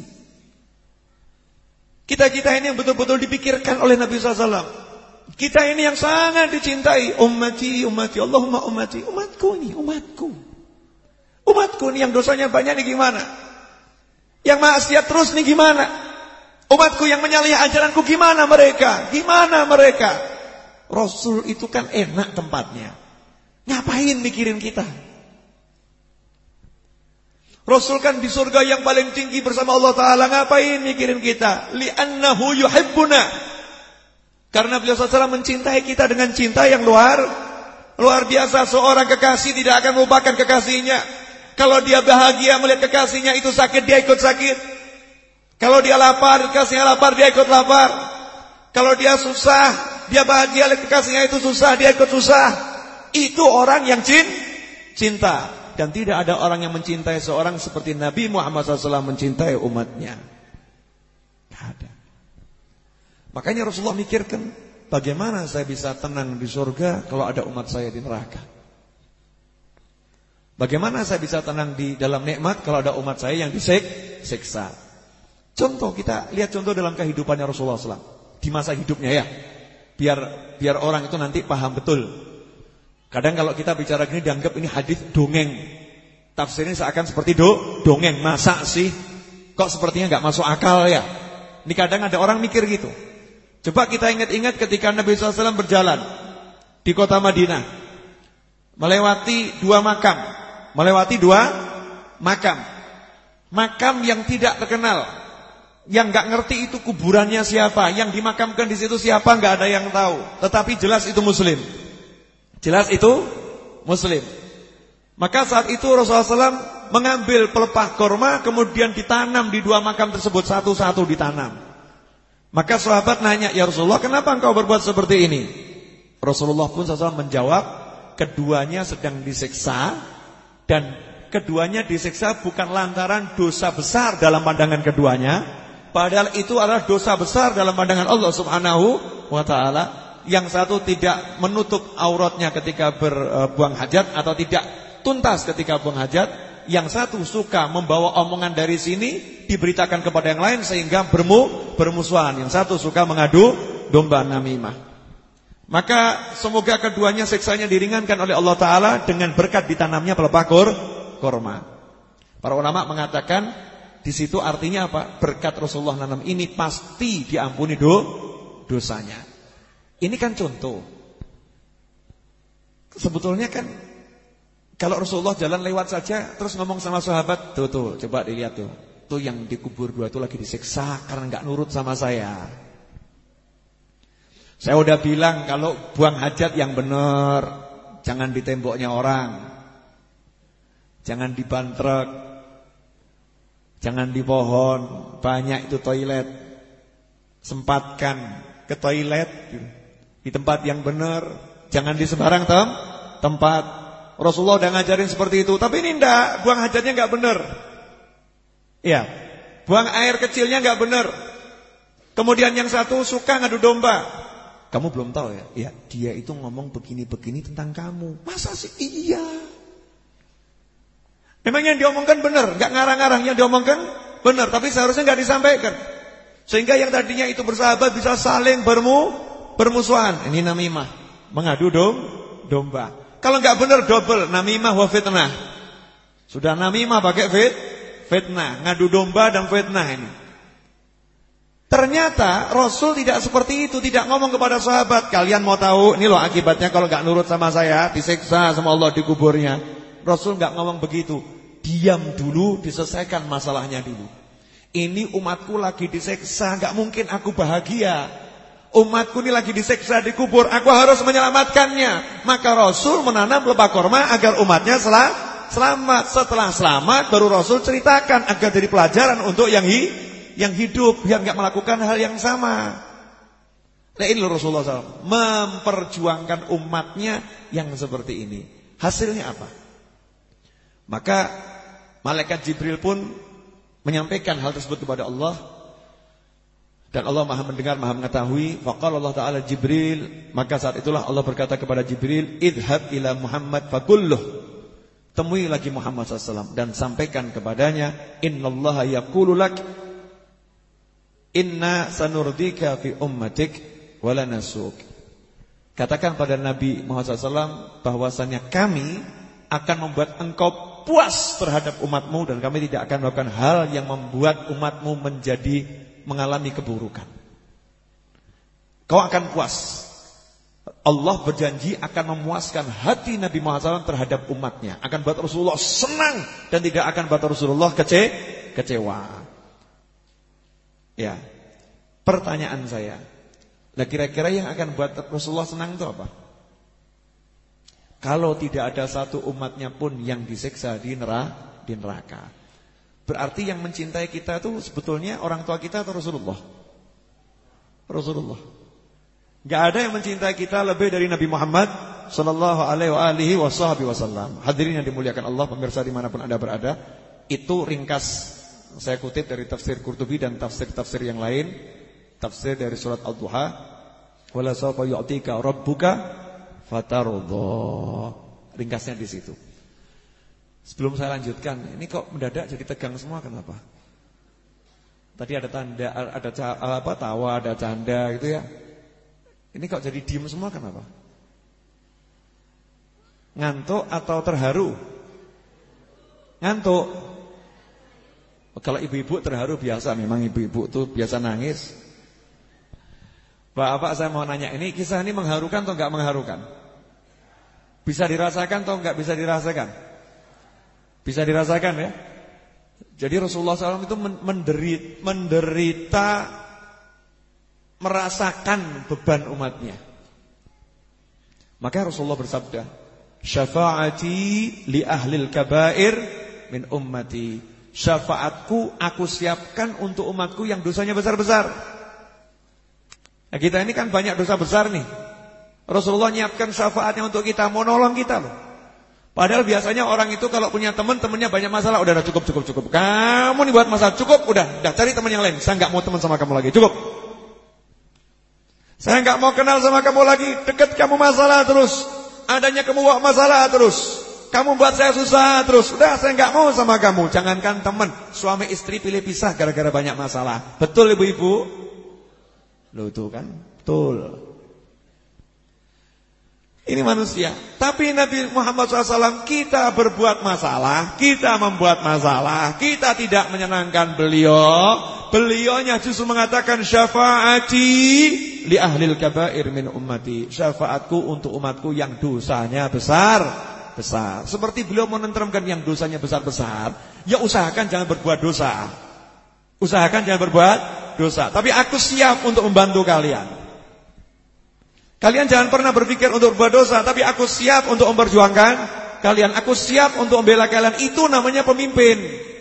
Kita-kita ini yang betul-betul dipikirkan oleh Nabi shallallahu alaihi wasallam. Kita ini yang sangat dicintai. Ummati, ummati, Allahumma ummati. Umatku ini, umatku. Umatku ini yang dosanya banyak ini gimana? Yang maksiat terus nih gimana? Umatku yang menyalahi ajaranku gimana mereka? Gimana mereka? Rasul itu kan enak tempatnya. Ngapain mikirin kita? Rasul kan di surga yang paling tinggi bersama Allah Ta'ala. Ngapain mikirin kita? Li'annahu yuhibbuna. Karena beliau sallallahu alaihi wasallam mencintai kita dengan cinta yang luar Luar biasa. Seorang kekasih tidak akan melupakan kekasihnya. Kalau dia bahagia melihat kekasihnya itu sakit, dia ikut sakit. Kalau dia lapar, kekasihnya lapar, dia ikut lapar. Kalau dia susah, dia bahagia lihat kekasihnya itu susah, dia ikut susah. Itu orang yang cinta. Dan tidak ada orang yang mencintai seorang seperti Nabi Muhammad shallallahu alaihi wasallam mencintai umatnya. Tidak ada. Makanya Rasulullah mikirkan, bagaimana saya bisa tenang di surga kalau ada umat saya di neraka? Bagaimana saya bisa tenang di dalam nikmat kalau ada umat saya yang disiksa? Contoh, kita lihat contoh dalam kehidupannya Rasulullah shallallahu alaihi wasallam di masa hidupnya ya. Biar biar orang itu nanti paham betul. Kadang kalau kita bicara gini dianggap ini hadis dongeng. Tafsirnya seakan seperti do, dongeng. Masa sih? Kok sepertinya enggak masuk akal ya? Ini kadang ada orang mikir gitu. Coba kita ingat-ingat ketika Nabi shallallahu alaihi wasallam berjalan di kota Madinah, melewati dua makam. Melewati dua makam. Makam yang tidak terkenal, yang enggak ngerti itu kuburannya siapa, yang dimakamkan di situ siapa enggak ada yang tahu. Tetapi jelas itu muslim. Jelas itu muslim. Maka saat itu Rasulullah shallallahu alaihi wasallam mengambil pelepah korma, kemudian ditanam di dua makam tersebut, satu-satu ditanam. Maka sahabat nanya, ya Rasulullah, kenapa engkau berbuat seperti ini? Rasulullah pun shallallahu alaihi wasallam menjawab, keduanya sedang disiksa. Dan keduanya disiksa bukan lantaran dosa besar dalam pandangan keduanya, padahal itu adalah dosa besar dalam pandangan Allah Subhanahu wa ta'ala. Yang satu tidak menutup auratnya ketika berbuang hajat atau tidak tuntas ketika buang hajat. Yang satu suka membawa omongan dari sini diberitakan kepada yang lain sehingga bermu, bermusuhan. Yang satu suka mengadu domba namimah. Maka semoga keduanya siksanya diringankan oleh Allah Ta'ala dengan berkat ditanamnya pelepah korma. Para ulama mengatakan di situ artinya apa? Berkat Rasulullah nanam ini pasti diampuni do, dosanya. Ini kan contoh. sebetulnya kan kalau Rasulullah jalan lewat saja terus ngomong sama sahabat, tuh tuh coba dilihat tuh. Tuh yang dikubur dua itu lagi disiksa karena enggak nurut sama saya. Saya udah bilang kalau buang hajat yang benar, jangan di temboknya orang. Jangan di bantrek. Jangan di pohon, banyak itu toilet. Sempatkan ke toilet di tempat yang benar, jangan di sembarang tem tempat. Rasulullah udah ngajarin seperti itu, tapi ini enggak, buang hajatnya enggak benar. Iya, buang air kecilnya enggak benar. Kemudian yang satu suka ngadu domba. Kamu belum tahu ya? Iya, dia itu ngomong begini-begini tentang kamu. Masa sih? Iya. Memang yang diomongkan benar, enggak ngarang-ngarang, yang diomongkan benar, tapi seharusnya enggak disampaikan. Sehingga yang tadinya itu bersahabat bisa saling bermu bermusuhan. Ini namimah, mengadu dom domba. Kalau enggak benar double, namimah wa fitnah. Sudah namimah pakai fit, fitnah, ngadu domba dan fitnah ini. Ternyata Rasul tidak seperti itu, tidak ngomong kepada sahabat, kalian mau tahu, ini loh akibatnya kalau enggak nurut sama saya, disiksa sama Allah di kuburnya. Rasul enggak ngomong begitu. Diam dulu, diselesaikan masalahnya dulu. Ini umatku lagi disiksa, enggak mungkin aku bahagia. Umatku ini lagi disiksa di kubur, aku harus menyelamatkannya. Maka Rasul menanam lebah korma agar umatnya sel selamat. Setelah selamat baru Rasul ceritakan agar jadi pelajaran untuk yang hi yang hidup, biar enggak melakukan hal yang sama. Nah ini Rasulullah shallallahu alaihi wasallam memperjuangkan umatnya yang seperti ini. Hasilnya apa? Maka malaikat Jibril pun menyampaikan hal tersebut kepada Allah. Dan Allah Maha mendengar, Maha mengetahui. Faqala Allah Ta'ala Jibril, maka saat itulah Allah berkata kepada Jibril, idhab ila Muhammad fakulluh, temui lagi Muhammad shallallahu alaihi wasallam dan sampaikan kepadanya, innallaha yaqulu lak inna sanurdika fi ummatik wala nasuk. Katakan pada Nabi Muhammad shallallahu alaihi wasallam bahwasanya kami akan membuat engkau puas terhadap umatmu, dan kami tidak akan melakukan hal yang membuat umatmu menjadi mengalami keburukan. Kau akan puas. Allah berjanji akan memuaskan hati Nabi Muhammad shallallahu alaihi wasallam terhadap umatnya, akan buat Rasulullah senang dan tidak akan buat Rasulullah kece kecewa. Ya. Pertanyaan saya, nah kira-kira yang akan buat Rasulullah senang itu apa? Kalau tidak ada satu umatnya pun yang disiksa di neraka, di neraka, berarti yang mencintai kita itu sebetulnya orang tua kita atau Rasulullah? Rasulullah. Gak ada yang mencintai kita lebih dari Nabi Muhammad sallallahu alaihi wasallam. Hadirin yang dimuliakan Allah, pemirsa dimanapun Anda berada, itu ringkas saya kutip dari tafsir Qurtubi dan tafsir-tafsir yang lain. Tafsir dari surat Al-Duha, wala sawfa yu'tika rabbuka fatardha. Ringkasnya di situ. Sebelum saya lanjutkan, ini kok mendadak jadi tegang semua, kenapa? Tadi ada tanda, ada apa, tawa, ada canda gitu ya. Ini kok jadi diem semua, kenapa? Ngantuk atau terharu? Ngantuk. Kalau ibu-ibu terharu biasa, memang ibu-ibu tuh biasa nangis. Bapak, saya mau nanya, ini kisah ini mengharukan atau enggak mengharukan? Bisa dirasakan atau enggak bisa dirasakan? Bisa dirasakan ya. Jadi Rasulullah shallallahu alaihi wasallam itu menderita, menderita merasakan beban umatnya. Maka Rasulullah bersabda, syafaati li ahlil kabair min ummati. Syafaatku aku siapkan untuk umatku yang dosanya besar-besar. Nah, kita ini kan banyak dosa besar nih. Rasulullah nyiapkan syafaatnya untuk kita, mau nolong kita loh. Padahal biasanya orang itu kalau punya teman, temannya banyak masalah, udah, udah cukup cukup cukup. Kamu nih buat masalah cukup, udah, udah cari teman yang lain. Saya nggak mau teman sama kamu lagi, cukup. Saya nggak mau kenal sama kamu lagi, dekat kamu masalah terus. Adanya kamu bawa masalah terus. Kamu buat saya susah terus. Udah, saya nggak mau sama kamu. Jangankan teman, suami istri pilih pisah gara-gara banyak masalah. Betul ibu-ibu? Loh tuh kan, betul. Ini manusia. Tapi Nabi Muhammad shallallahu alaihi wasallam, kita berbuat masalah, kita membuat masalah, kita tidak menyenangkan beliau. Beliaunya justru mengatakan syafaati li ahlil kabair min ummati. Syafaatku untuk umatku yang dosanya besar besar. Seperti beliau menenteramkan yang dosanya besar-besar, ya usahakan jangan berbuat dosa. Usahakan jangan berbuat dosa. Tapi aku siap untuk membantu kalian. Kalian jangan pernah berpikir untuk berbuat dosa, tapi aku siap untuk memperjuangkan kalian. Aku siap untuk membela kalian. Itu namanya pemimpin.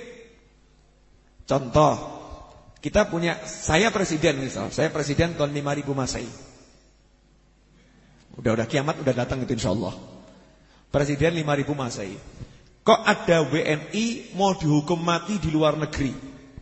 Contoh, kita punya, saya presiden misal, saya presiden tahun lima ribu Masehi. Udah-udah kiamat udah datang itu insyaallah. Presiden lima ribu Masehi. Kok ada W N I mau dihukum mati di luar negeri?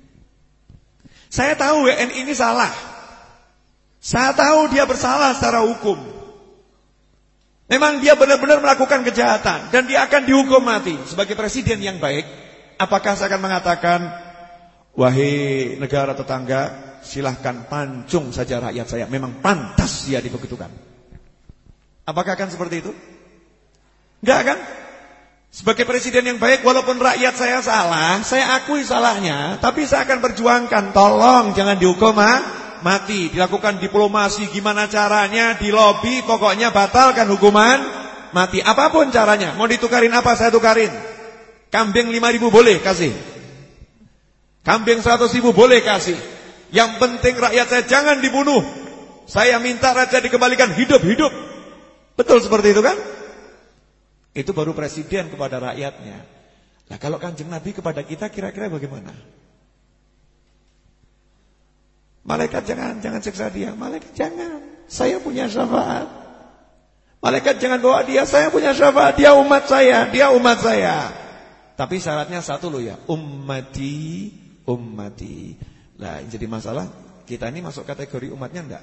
Saya tahu W N I ini salah. Saya tahu dia bersalah secara hukum. Memang dia benar-benar melakukan kejahatan dan dia akan dihukum mati. Sebagai presiden yang baik, apakah saya akan mengatakan, wahai negara tetangga, silahkan pancung saja rakyat saya, memang pantas dia dibegitukan? Apakah akan seperti itu? Enggak kan? Sebagai presiden yang baik, walaupun rakyat saya salah, saya akui salahnya, tapi saya akan perjuangkan, tolong jangan dihukum mati. Dilakukan diplomasi, gimana caranya, di lobi, pokoknya batalkan hukuman mati. Apapun caranya, mau ditukarin apa saya tukarin. Kambing lima ribu boleh kasih, kambing seratus ribu boleh kasih. Yang penting rakyat saya jangan dibunuh. Saya minta raja dikembalikan hidup-hidup. Betul seperti itu kan? Itu baru presiden kepada rakyatnya. Nah kalau Kanjeng Nabi kepada kita kira-kira bagaimana? Malaikat jangan, jangan siksa dia. Malaikat jangan, saya punya syafaat. Malaikat jangan bawa dia, saya punya syafaat. Dia umat saya, dia umat saya. Tapi syaratnya satu loh ya, ummati, ummati. Nah jadi masalah, kita ini masuk kategori umatnya enggak?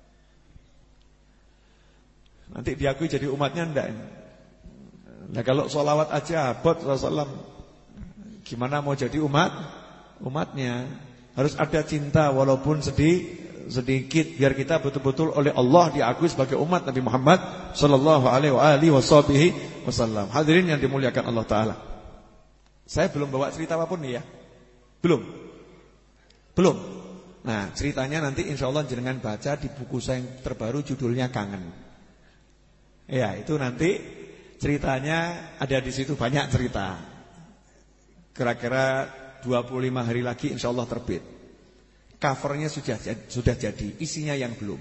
Nanti diakui jadi umatnya enggak? Nah kalau sholawat aja abot Rasulullah, gimana mau jadi umat? Umatnya harus ada cinta walaupun sedih, sedikit, biar kita betul-betul oleh Allah diakui sebagai umat Nabi Muhammad sallallahu alaihi wasallam. Hadirin yang dimuliakan Allah Ta'ala, saya belum bawa cerita apapun nih ya. Belum Belum Nah ceritanya nanti insya Allah jenengan baca di buku saya yang terbaru, judulnya Kangen. Ya itu nanti ceritanya ada di situ, banyak cerita. Kira-kira dua puluh lima hari lagi insya Allah terbit. Covernya sudah sudah jadi, isinya yang belum.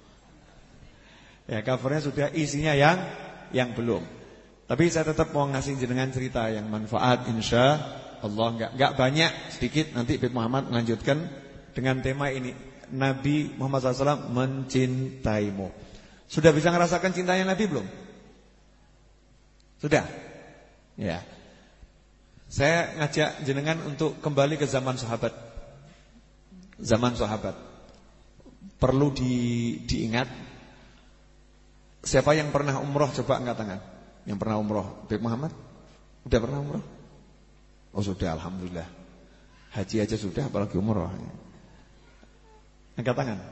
Ya covernya sudah, isinya yang yang belum. Tapi saya tetap mau ngasih jenengan cerita yang manfaat insya Allah. Enggak, enggak banyak, sedikit. Nanti Habib Muhammad melanjutkan dengan tema ini, Nabi Muhammad shallallahu alaihi wasallam mencintaimu. Sudah bisa ngerasakan cintanya Nabi belum? Sudah? Ya. Saya ngajak jenengan untuk kembali ke zaman sahabat. Zaman sahabat. Perlu di, diingat. Siapa yang pernah umroh coba angkat tangan. Yang pernah umroh, Habib Muhammad? Udah pernah umroh? Oh sudah, alhamdulillah. Haji aja sudah, apalagi umroh. Angkat tangan.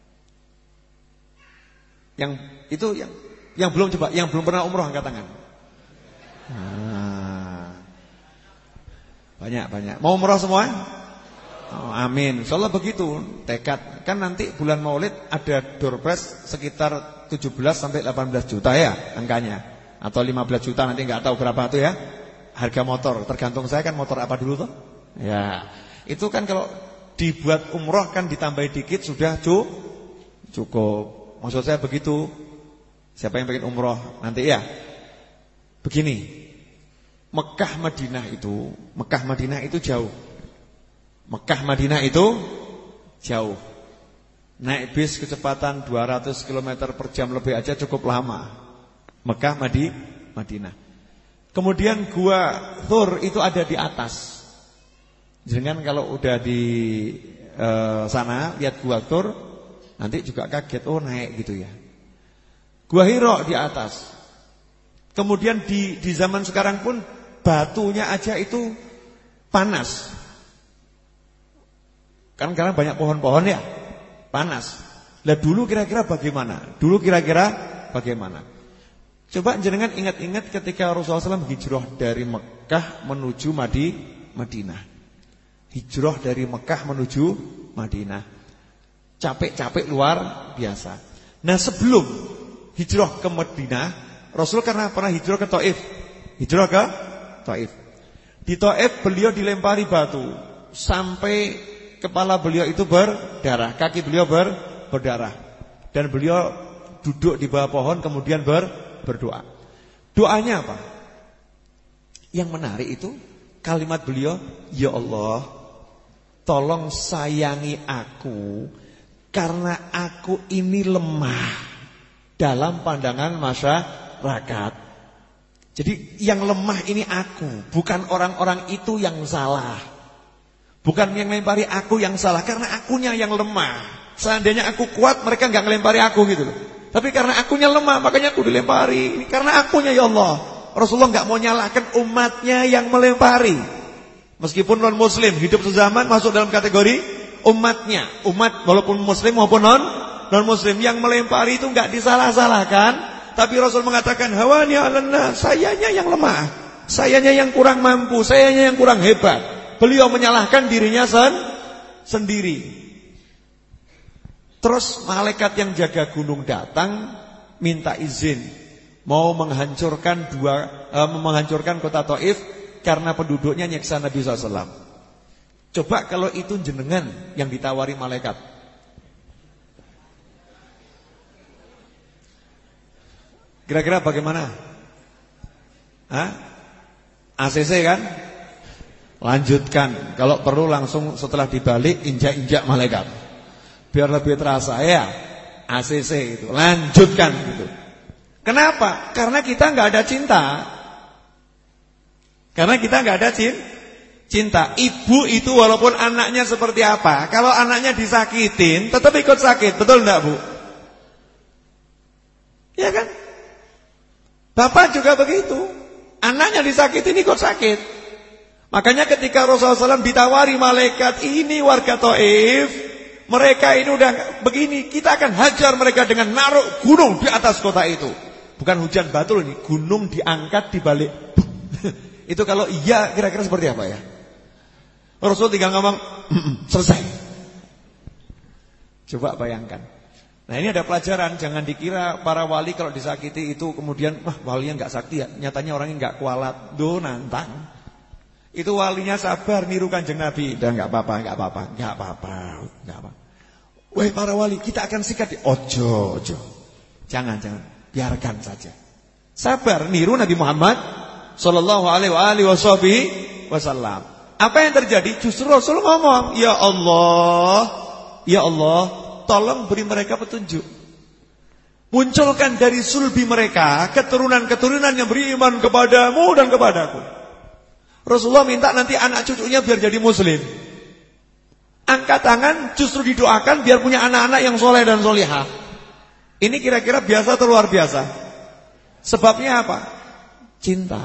Yang itu yang yang belum coba, yang belum pernah umroh angkat tangan. Nah, banyak-banyak. Mau umroh semua? Oh, amin. Insyaallah begitu tekad. Kan nanti bulan Maulid ada door prize sekitar tujuh belas sampai delapan belas juta ya angkanya, atau lima belas juta, nanti enggak tahu berapa itu ya. Harga motor, tergantung saya kan motor apa dulu tuh. Ya, itu kan kalau dibuat umroh kan ditambah dikit sudah cu cukup. Maksud saya begitu. Siapa yang pengen umroh nanti ya. Begini, Mekah Madinah itu, Mekah Madinah itu jauh. Mekah Madinah itu jauh. Naik bis kecepatan dua ratus kilometer per jam lebih aja cukup lama. Mekah Madi, Madinah. Kemudian gua Thur itu ada di atas. Jangan kalau udah di e, sana lihat gua Thur, nanti juga kaget, oh naik gitu ya. Gua Hira di atas. Kemudian di di zaman sekarang pun batunya aja itu panas. Kan sekarang banyak pohon-pohon ya, panas. Lah dulu kira-kira bagaimana? Dulu kira-kira bagaimana? Coba jenengan ingat-ingat ketika Rasulullah shallallahu alaihi wasallam hijrah dari Mekah menuju Madi, Madinah. Hijrah dari Mekah menuju Madinah. Capek-capek luar biasa. Nah sebelum hijrah ke Madinah, Rasul karena pernah hijrah ke Taif. Hijrah ke Taif. Di Taif beliau dilempari batu sampai kepala beliau itu berdarah, kaki beliau ber, berdarah. Dan beliau duduk di bawah pohon kemudian ber, berdoa. Doanya apa? Yang menarik itu kalimat beliau, ya Allah, tolong sayangi aku karena aku ini lemah dalam pandangan masyarakat. Jadi yang lemah ini aku, bukan orang-orang itu yang salah. Bukan yang melempari aku yang salah, karena akunya yang lemah. Seandainya aku kuat, mereka enggak ngelempari aku gitu loh. Tapi karena akunya lemah, makanya aku dilempari. Ini karena akunya ya Allah. Rasulullah enggak mau nyalahkan umatnya yang melempari. Meskipun non muslim hidup sezaman masuk dalam kategori umatnya. Umat walaupun muslim maupun non non muslim yang melempari itu enggak disalah-salahkan. Tapi Rasul mengatakan hawani alanna, sayanya yang lemah, sayanya yang kurang mampu, sayanya yang kurang hebat. Beliau menyalahkan dirinya sen sendiri. Terus malaikat yang jaga gunung datang minta izin mau menghancurkan dua eh, menghancurkan kota Taif karena penduduknya nyiksa Nabi sallallahu alaihi wasallam. Coba kalau itu jenengan yang ditawari malaikat. Kira-kira bagaimana? Hah? A C C kan? Lanjutkan. Kalau perlu langsung setelah dibalik injak-injak malaikat. Biar lebih terasa ya. A C C itu. Lanjutkan gitu. Kenapa? Karena kita enggak ada cinta. Karena kita enggak ada cinta. Ibu itu walaupun anaknya seperti apa, kalau anaknya disakitin tetap ikut sakit. Betul enggak, Bu? Ya kan? Bapak juga begitu. Anaknya disakitin ikut sakit. Makanya ketika Rasulullah shallallahu alaihi wasallam ditawari malaikat, ini warga Taif, mereka ini udah begini, kita akan hajar mereka dengan naruh gunung di atas kota itu. Bukan hujan batu ini, gunung diangkat dibalik. Itu kalau iya kira-kira seperti apa ya? Rasul tinggal ngomong selesai. Coba bayangkan. Nah ini ada pelajaran, jangan dikira para wali kalau disakiti itu kemudian wah walinya enggak sakti ya, nyatanya orangnya enggak kualat. Do nantang. Itu walinya sabar niru Kanjeng Nabi. Dan enggak apa-apa, enggak apa-apa, enggak apa-apa, enggak apa. Weh para wali, kita akan sikat. Ojo, ojo. Jangan, jangan. Biarkan saja. Sabar niru Nabi Muhammad sallallahu alaihi wasallam. Apa yang terjadi? Justru Rasul ngomong, "Ya Allah, ya Allah, tolong beri mereka petunjuk. Munculkan dari sulbi mereka keturunan-keturunan yang beriman kepadamu dan kepadaku." Rasulullah minta nanti anak cucunya biar jadi muslim. Angkat tangan justru didoakan biar punya anak-anak yang soleh dan solihah. Ini kira-kira biasa atau luar biasa? Sebabnya apa? Cinta.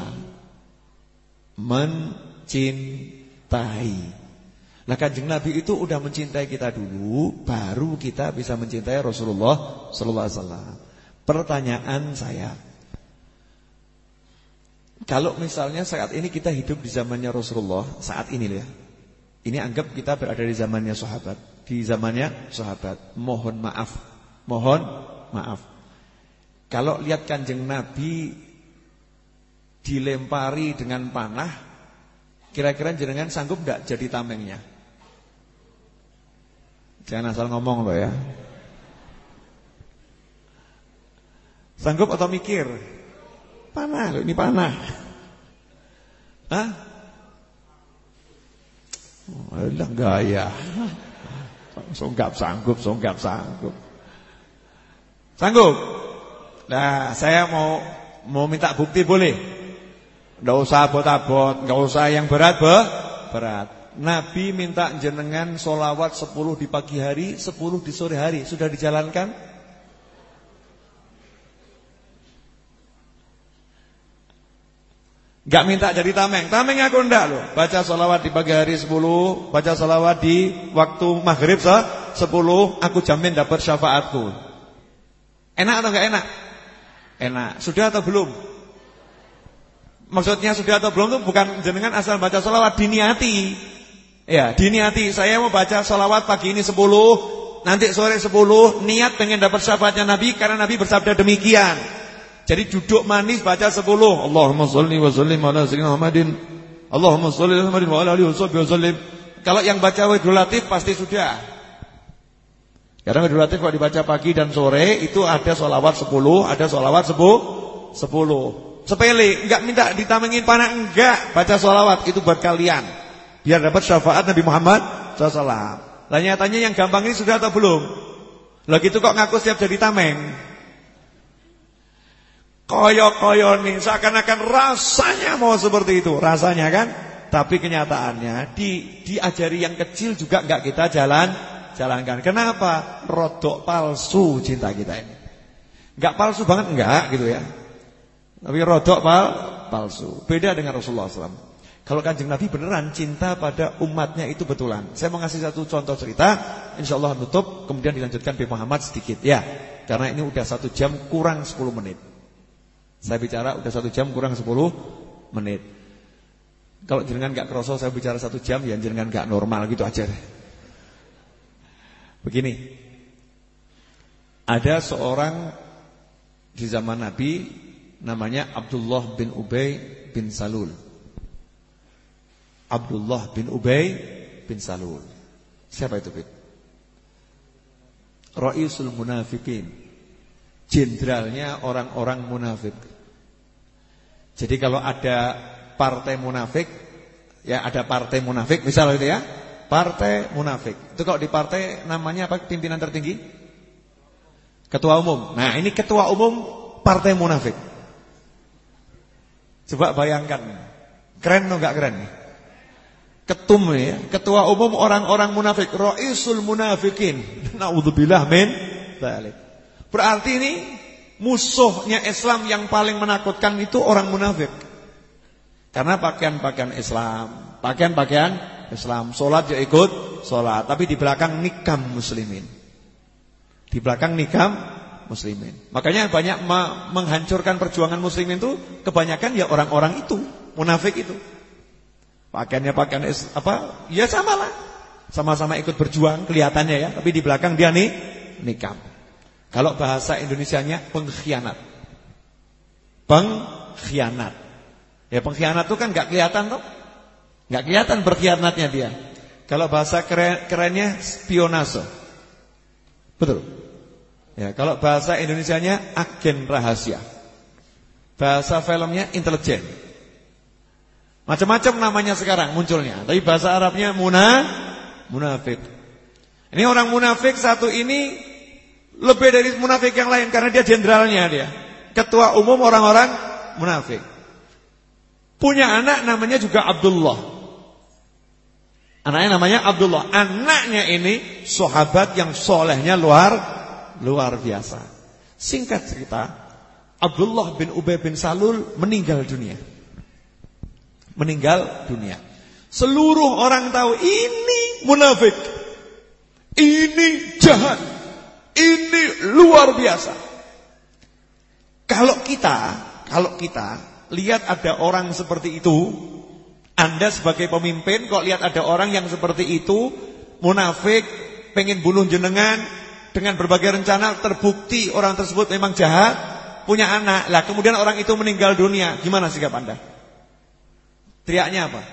Mencintai. Nah Kanjeng Nabi itu udah mencintai kita dulu, baru kita bisa mencintai Rasulullah sallallahu alaihi wasallam. Pertanyaan saya, kalau misalnya saat ini kita hidup di zamannya Rasulullah, saat ini ya, ini anggap kita berada di zamannya sahabat, di zamannya sahabat. Mohon maaf, mohon maaf. Kalau lihat Kanjeng Nabi dilempari dengan panah, kira-kira jenengan sanggup enggak jadi tamengnya? Jangan asal ngomong loh ya. Sanggup atau mikir? Panah loh, ini panah. Hah? Oh, alah gaya. Songgap sanggup, songgap sanggup. Sanggup? Nah, saya mau mau minta bukti boleh? Enggak usah abot-abot, enggak usah yang berat, be? berat. Nabi minta jenengan sholawat sepuluh di pagi hari, sepuluh di sore hari. Sudah dijalankan? Enggak minta jadi tameng. Tameng aku enggak loh. Baca sholawat di pagi hari sepuluh, baca sholawat di waktu maghrib sepuluh, aku jamin dapat syafaatku. Enak atau enggak enak? Enak. Sudah atau belum? Maksudnya sudah atau belum itu bukan jenengan asal baca sholawat, diniati. Ya, diniati. Saya mau baca sholawat pagi ini sepuluh, nanti sore sepuluh, niat pengen dapat syafaatnya Nabi karena Nabi bersabda demikian. Jadi duduk manis baca sepuluh. Allahumma sholli wa sallim ala sayyidina Muhammadin. Allahumma sholli ala Muhammadin wa ala alihi wasallim. Kalau yang baca Wirdul Latif pasti sudah. Karena Wirdul Latif kalau dibaca pagi dan sore itu ada sholawat sepuluh, ada sholawat sepuluh. Sepele, enggak minta ditamengin panah, enggak. Baca sholawat itu buat kalian, biar dapat syafaat Nabi Muhammad shallallahu alaihi wasallam. Lah nyatanya yang gampang ini sudah atau belum? Lah gitu kok ngaku siap jadi tameng. Koyo-koyo nih, seakan-akan rasanya mau seperti itu, rasanya kan. Tapi kenyataannya di diajari yang kecil juga enggak kita jalan jalankan. Kenapa? Rodok palsu cinta kita ini. Enggak palsu banget enggak gitu ya. Tapi rodok pal, palsu. Beda dengan Rasulullah shallallahu alaihi wasallam. Kalau Kanjeng Nabi beneran cinta pada umatnya itu betulan. Saya mau ngasih satu contoh cerita, insyaallah nutup, kemudian dilanjutkan Bi Muhammad sedikit ya. Karena ini udah satu jam kurang sepuluh menit. Saya bicara udah satu jam kurang sepuluh menit. Kalau jenengan gak kerasa saya bicara satu jam, ya jenengan gak normal gitu aja deh. Begini, ada seorang di zaman Nabi namanya Abdullah bin Ubay bin Salul. Abdullah bin Ubay bin Salul. Siapa itu, Bid? Raisul munafikin, jenderalnya orang-orang munafik. Jadi kalau ada partai munafik, ya ada partai munafik, misalnya itu ya, partai munafik. Itu kalau di partai namanya apa pimpinan tertinggi? Ketua umum. Nah ini ketua umum partai munafik. Coba bayangkan, keren atau enggak keren? Ketum ya, ketua umum orang-orang munafik, raisul munafikin. Naudzubillah min dzalik. Berarti ini musuhnya Islam yang paling menakutkan itu orang munafik. Karena pakaian-pakaian Islam, pakaian-pakaian Islam, salat ya ikut salat, tapi di belakang nikam muslimin. Di belakang nikam muslimin. Makanya banyak menghancurkan perjuangan muslimin itu kebanyakan ya orang-orang itu, munafik itu. Pakaiannya pakaian apa? Ya samalah. Sama-sama ikut berjuang kelihatannya ya, tapi di belakang dia nih nikam. Kalau bahasa Indonesianya pengkhianat. Pengkhianat. Ya pengkhianat itu kan enggak kelihatan toh? Enggak kelihatan berkhianatnya dia. Kalau bahasa keren, kerennya spionase. Betul. Ya, kalau bahasa Indonesianya agen rahasia. Bahasa filmnya intelijen. Macam-macam namanya sekarang munculnya. Tapi bahasa Arabnya muna, munafik. Ini orang munafik satu ini lebih dari munafik yang lain karena dia jenderalnya dia. Ketua umum orang-orang munafik. Punya anak namanya juga Abdullah. Anaknya namanya Abdullah. Anaknya ini sahabat yang solehnya luar luar biasa. Singkat cerita, Abdullah bin Ubay bin Salul meninggal dunia. Meninggal dunia. Seluruh orang tahu ini munafik. Ini jahat. Ini luar biasa. Kalau kita, kalau kita lihat ada orang seperti itu, Anda sebagai pemimpin kok lihat ada orang yang seperti itu, munafik, pengen bunuh jenengan, dengan berbagai rencana terbukti orang tersebut memang jahat, punya anak. Lah kemudian orang itu meninggal dunia, gimana sikap Anda? Teriaknya apa?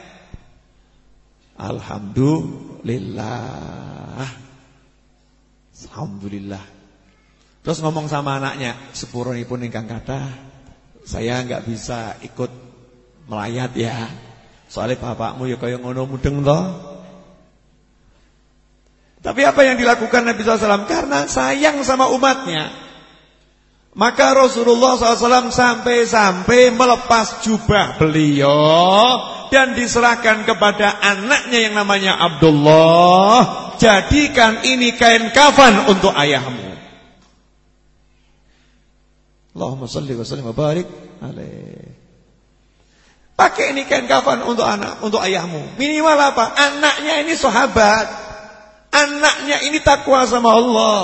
Alhamdulillah. Alhamdulillah. Terus ngomong sama anaknya, sepurunipun ingkang kathah, saya enggak bisa ikut melayat ya. Soalnya bapakmu ya kaya ngono mudeng toh. Tapi apa yang dilakukan Nabi shallallahu alaihi wasallam? Karena sayang sama umatnya. Maka Rasulullah shallallahu alaihi wasallam sampai-sampai melepas jubah beliau dan diserahkan kepada anaknya yang namanya Abdullah. Jadikan ini kain kafan untuk ayahmu. Allahumma shalli wa sallim wa barik alaihi. Pakai ini kain kafan untuk anak, untuk ayahmu. Minimal apa? Anaknya ini sahabat. Anaknya ini takwa sama Allah.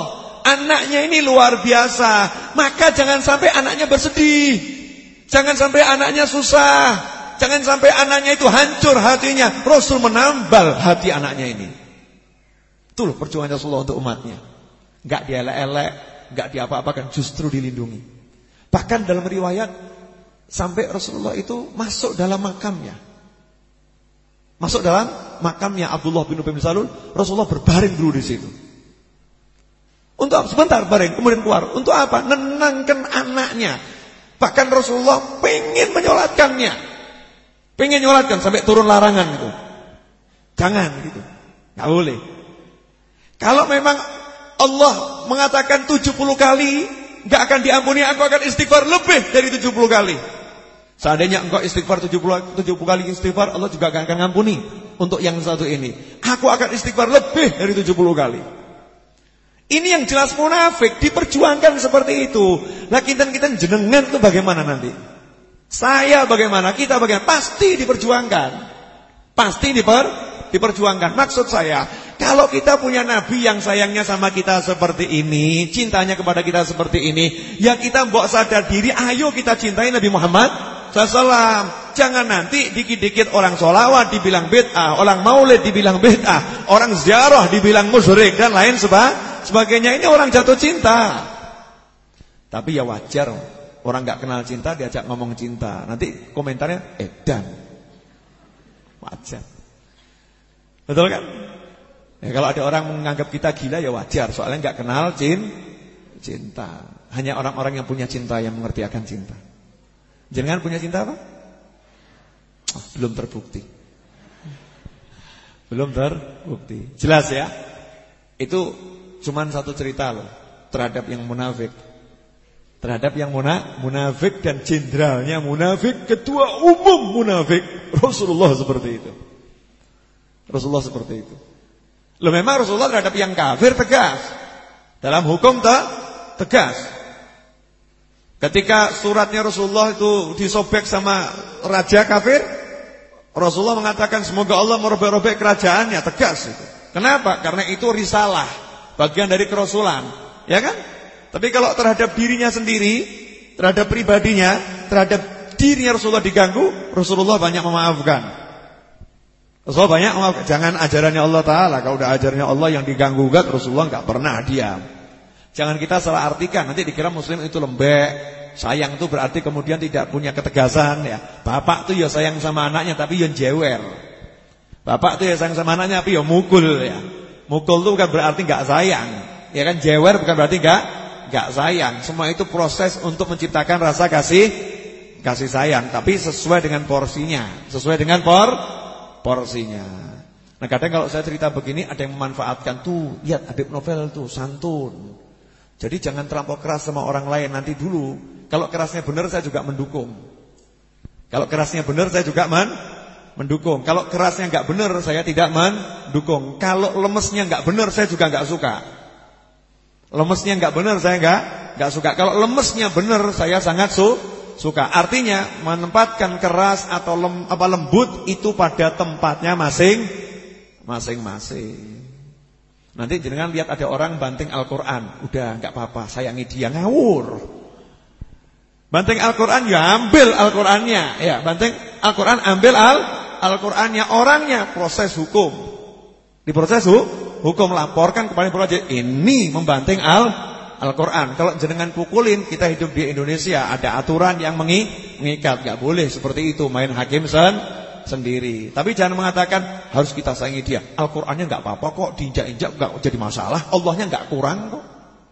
Anaknya ini luar biasa. Maka jangan sampai anaknya bersedih. Jangan sampai anaknya susah. Jangan sampai anaknya itu hancur hatinya. Rasul menambal hati anaknya ini. Itu loh perjuangan Rasulullah untuk umatnya. Enggak dielek-elek, enggak diapa-apakan, justru dilindungi. Bahkan dalam riwayat sampai Rasulullah itu masuk dalam makamnya. Masuk dalam makamnya Abdullah bin Ubay bin Salul, Rasulullah berbaring dulu di situ. Untuk sebentar baring, kemudian keluar. Untuk apa? Nenangkan anaknya. Bahkan Rasulullah pengen menyolatkannya. Pengen nyolatkan sampai turun larangan itu. Jangan gitu. Enggak boleh. Kalau memang Allah mengatakan tujuh puluh kali enggak akan diampuni, aku akan istighfar lebih dari tujuh puluh kali. Seandainya engkau istighfar tujuh puluh, tujuh puluh kali istighfar, Allah juga akan ngampuni untuk yang satu ini. Aku akan istighfar lebih dari tujuh puluh kali. Ini yang jelas munafik, diperjuangkan seperti itu. Lah kita-kita jenengan itu bagaimana nanti? Saya bagaimana? Kita bagaimana? Pasti diperjuangkan. Pasti diper, diperjuangkan. Maksud saya, kalau kita punya nabi yang sayangnya sama kita seperti ini, cintanya kepada kita seperti ini, ya kita mbok sadar diri, ayo kita cintai Nabi Muhammad sallallahu alaihi wasallam. Jangan nanti dikit-dikit orang sholawat dibilang bid'ah, orang maulid dibilang bid'ah, orang ziarah dibilang musyrik dan lain sebagainya. Sebagainya. Ini orang jatuh cinta. Tapi ya wajar, orang gak kenal cinta diajak ngomong cinta, nanti komentarnya edan. Wajar. Betul kan? Ya, kalau ada orang menganggap kita gila ya wajar, soalnya gak kenal cin, cinta. Hanya orang-orang yang punya cinta yang mengerti akan cinta. Jangan punya cinta apa? Oh, belum terbukti. Belum terbukti. Jelas ya? Itu cuman satu cerita loh terhadap yang munafik. Terhadap yang muna, munafik dan jenderalnya munafik, ketua umum munafik, Rasulullah seperti itu. Rasulullah seperti itu. Loh memang Rasulullah terhadap yang kafir tegas. Dalam hukum te, tegas. Ketika suratnya Rasulullah itu disobek sama raja kafir, Rasulullah mengatakan semoga Allah merobek-robek kerajaannya, tegas itu. Kenapa? Karena itu risalah, bagian dari kerasulan, ya kan? Tapi kalau terhadap dirinya sendiri, terhadap pribadinya, terhadap dirinya Rasulullah diganggu, Rasulullah banyak memaafkan. Rasulullah banyak memaafkan. Jangan ajarannya Allah Ta'ala. Kalau udah ajarannya Allah yang diganggu-gugat, Rasulullah gak pernah diam. Jangan kita salah artikan, nanti dikira muslim itu lembek. Sayang itu berarti kemudian tidak punya ketegasan ya. Bapak tuh ya sayang sama anaknya tapi ya jewer. Bapak tuh ya sayang sama anaknya tapi ya mukul ya. Mukul itu bukan berarti gak sayang. Ya kan, jewer bukan berarti gak gak sayang. Semua itu proses untuk menciptakan rasa kasih kasih sayang, tapi sesuai dengan porsinya, sesuai dengan por porsinya. Nah kadang kalau saya cerita begini ada yang memanfaatkan, tuh lihat Habib Novel tuh santun. Jadi jangan terlampau keras sama orang lain nanti dulu. Kalau kerasnya benar saya juga mendukung. Kalau kerasnya benar saya juga men mendukung. Kalau kerasnya enggak benar saya tidak mendukung. Kalau lemesnya enggak benar saya juga enggak suka. Lemesnya enggak benar saya enggak enggak suka. Kalau lemesnya benar saya sangat su suka. Artinya menempatkan keras atau lem, apa lembut itu pada tempatnya masing masing-masing. Nanti jangan lihat ada orang banting Al-Quran, udah enggak apa-apa, sayangi dia, ngawur. Banting Al-Quran ya ambil Al-Qurannya, ya banting Al-Quran ambil al Al-Qurannya, orangnya proses hukum. Di proses hu, hukum laporkan kepada Polisi, ini membanting al Al-Quran. Kalau jenengan pukulin, kita hidup di Indonesia ada aturan yang mengikat, enggak boleh seperti itu main hakim sen sendiri. Tapi jangan mengatakan harus kita sayangi dia. Al-Qur'annya enggak apa-apa kok, diinjak-injak enggak jadi masalah. Allahnya enggak kurang kok.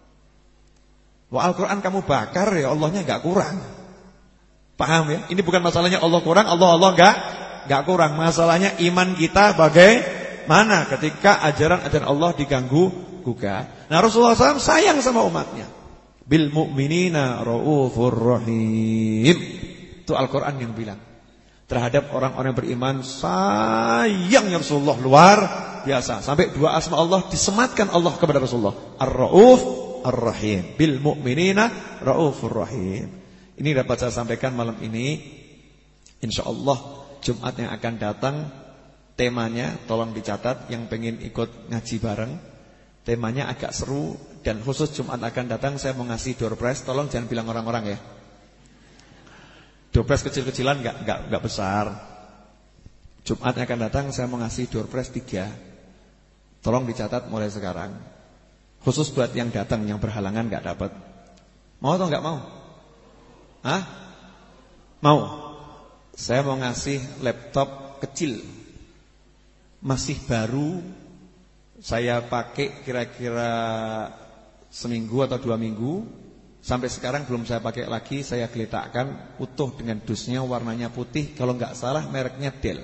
Wah, Al-Qur'an kamu bakar ya Allahnya enggak kurang. Paham ya? Ini bukan masalahnya Allah kurang, Allah Allah enggak enggak kurang. Masalahnya iman kita bagaimana ketika ajaran-ajaran Allah diganggu gugat. Nah, Rasulullah shallallahu alaihi wasallam sayang sama umatnya. Bil mu'minina raufur rahim. Itu Al-Qur'an yang bilang. Terhadap orang-orang beriman sayangnya Rasulullah luar biasa. Sampai dua asma Allah disematkan Allah kepada Rasulullah. Ar-Rauf, Ar-Rahim. Bil mu'minina raufur rahim. Ini dapat saya sampaikan malam ini. InsyaAllah Jumat yang akan datang temanya tolong dicatat yang pengen ikut ngaji bareng. Temanya agak seru dan khusus Jumat akan datang saya mau ngasih door prize. Tolong jangan bilang orang-orang ya. Door prize kecil-kecilan enggak enggak enggak besar. Jumat akan datang saya mau ngasih door prize tiga. Tolong dicatat mulai sekarang. Khusus buat yang datang, yang berhalangan enggak dapat. Mau atau enggak mau? Hah? Mau. Saya mau ngasih laptop kecil. Masih baru. Saya pakai kira-kira seminggu atau dua minggu. Sampai sekarang belum saya pakai lagi. Saya geletakkan utuh dengan dusnya, warnanya putih. Kalau nggak salah mereknya Dell.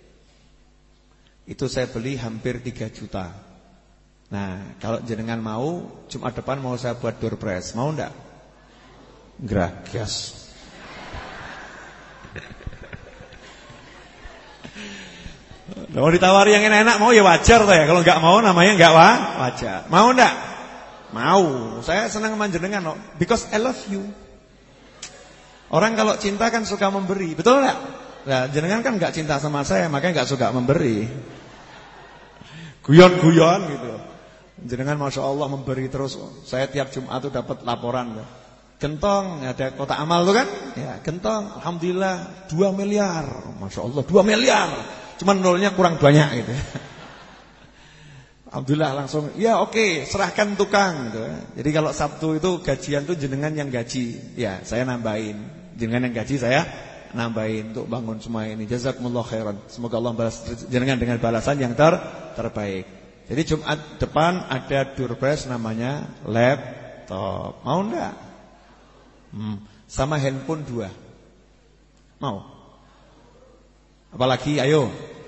Itu saya beli hampir tiga juta. Nah, kalau jenengan mau, Jumat depan mau saya buat door prize. Mau enggak? Gragas. Mau ditawari yang enak-enak mau ya wajar toh ya. Kalau enggak mau namanya enggak wa, wajar. Mau enggak? Mau. Saya senang sama jenengan loh. Because I love you. Orang kalau cinta kan suka memberi. Betul enggak? Nah, jenengan kan enggak cinta sama saya, makanya enggak suka memberi. Guyon-guyon gitu. Jenengan Masya Allah memberi terus. Saya tiap Jumat tuh dapat laporan. Gentong, ada kotak amal tuh kan? Ya, gentong. Alhamdulillah dua miliar. Masya Allah dua miliar. Cuman nolnya kurang banyak gitu. Alhamdulillah langsung, ya oke, okay, serahkan tukang gitu. Jadi kalau Sabtu itu gajian tuh jenengan yang gaji. Ya, saya nambahin. Jenengan yang gaji saya nambahin untuk bangun semua ini. Jazakumullah khairan. Semoga Allah balas jenengan dengan balasan yang ter terbaik. Jadi Jumat depan ada door prize namanya laptop. Mau enggak? Hmm. Sama handphone dua. Mau? Apalagi ayo.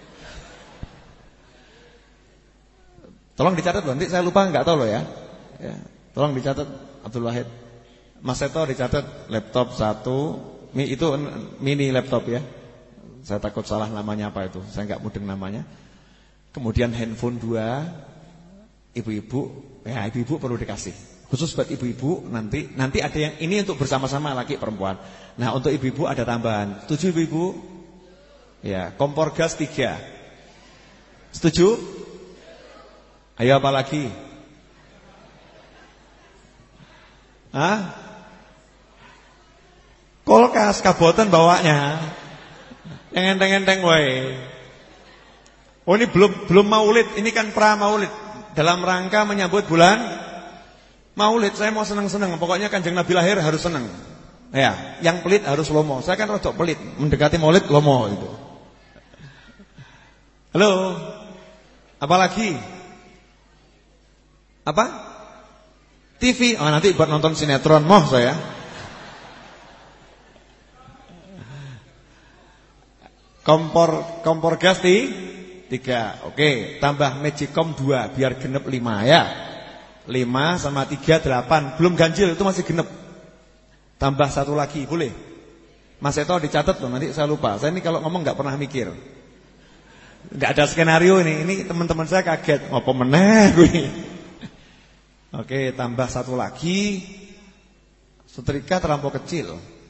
Tolong dicatat loh, nanti saya lupa enggak tahu loh ya. Ya. Tolong dicatat Abdul Wahid. Mas Seto dicatat laptop satu, itu mini laptop ya. Saya takut salah namanya apa itu. Saya enggak mudeng namanya. Kemudian handphone dua. Ibu-ibu, ya ibu-ibu perlu dikasih. Khusus buat ibu-ibu nanti nanti ada yang ini untuk bersama-sama laki perempuan. Nah, untuk ibu-ibu ada tambahan. Setuju ibu-ibu? Ya, kompor gas tiga. Setuju? Ayo apa lagi? Hah? Kulkas kaboten bawanya. Yang enteng-enteng wae. Oh ini belum belum maulid, ini kan pra maulid. Dalam rangka menyambut bulan maulid, saya mau senang-senang. Pokoknya Kanjeng Nabi lahir harus senang. Ya, yang pelit harus lomo. Saya kan rodok pelit, mendekati maulid lomo itu. Halo. Apa lagi? Apa? T V. Oh, nanti buat nonton sinetron moh saya. Kompor kompor gas di tiga. Oke, tambah Magicom dua biar genep lima ya. lima sama tiga delapan. Belum ganjil itu masih genep. Tambah satu lagi boleh. Mas Eto dicatat loh, nanti saya lupa. Saya ini kalau ngomong enggak pernah mikir. Enggak ada skenario ini. Ini teman-teman saya kaget. Apa meneh kuwi? Oke, tambah satu lagi. Setrika terlampau kecil.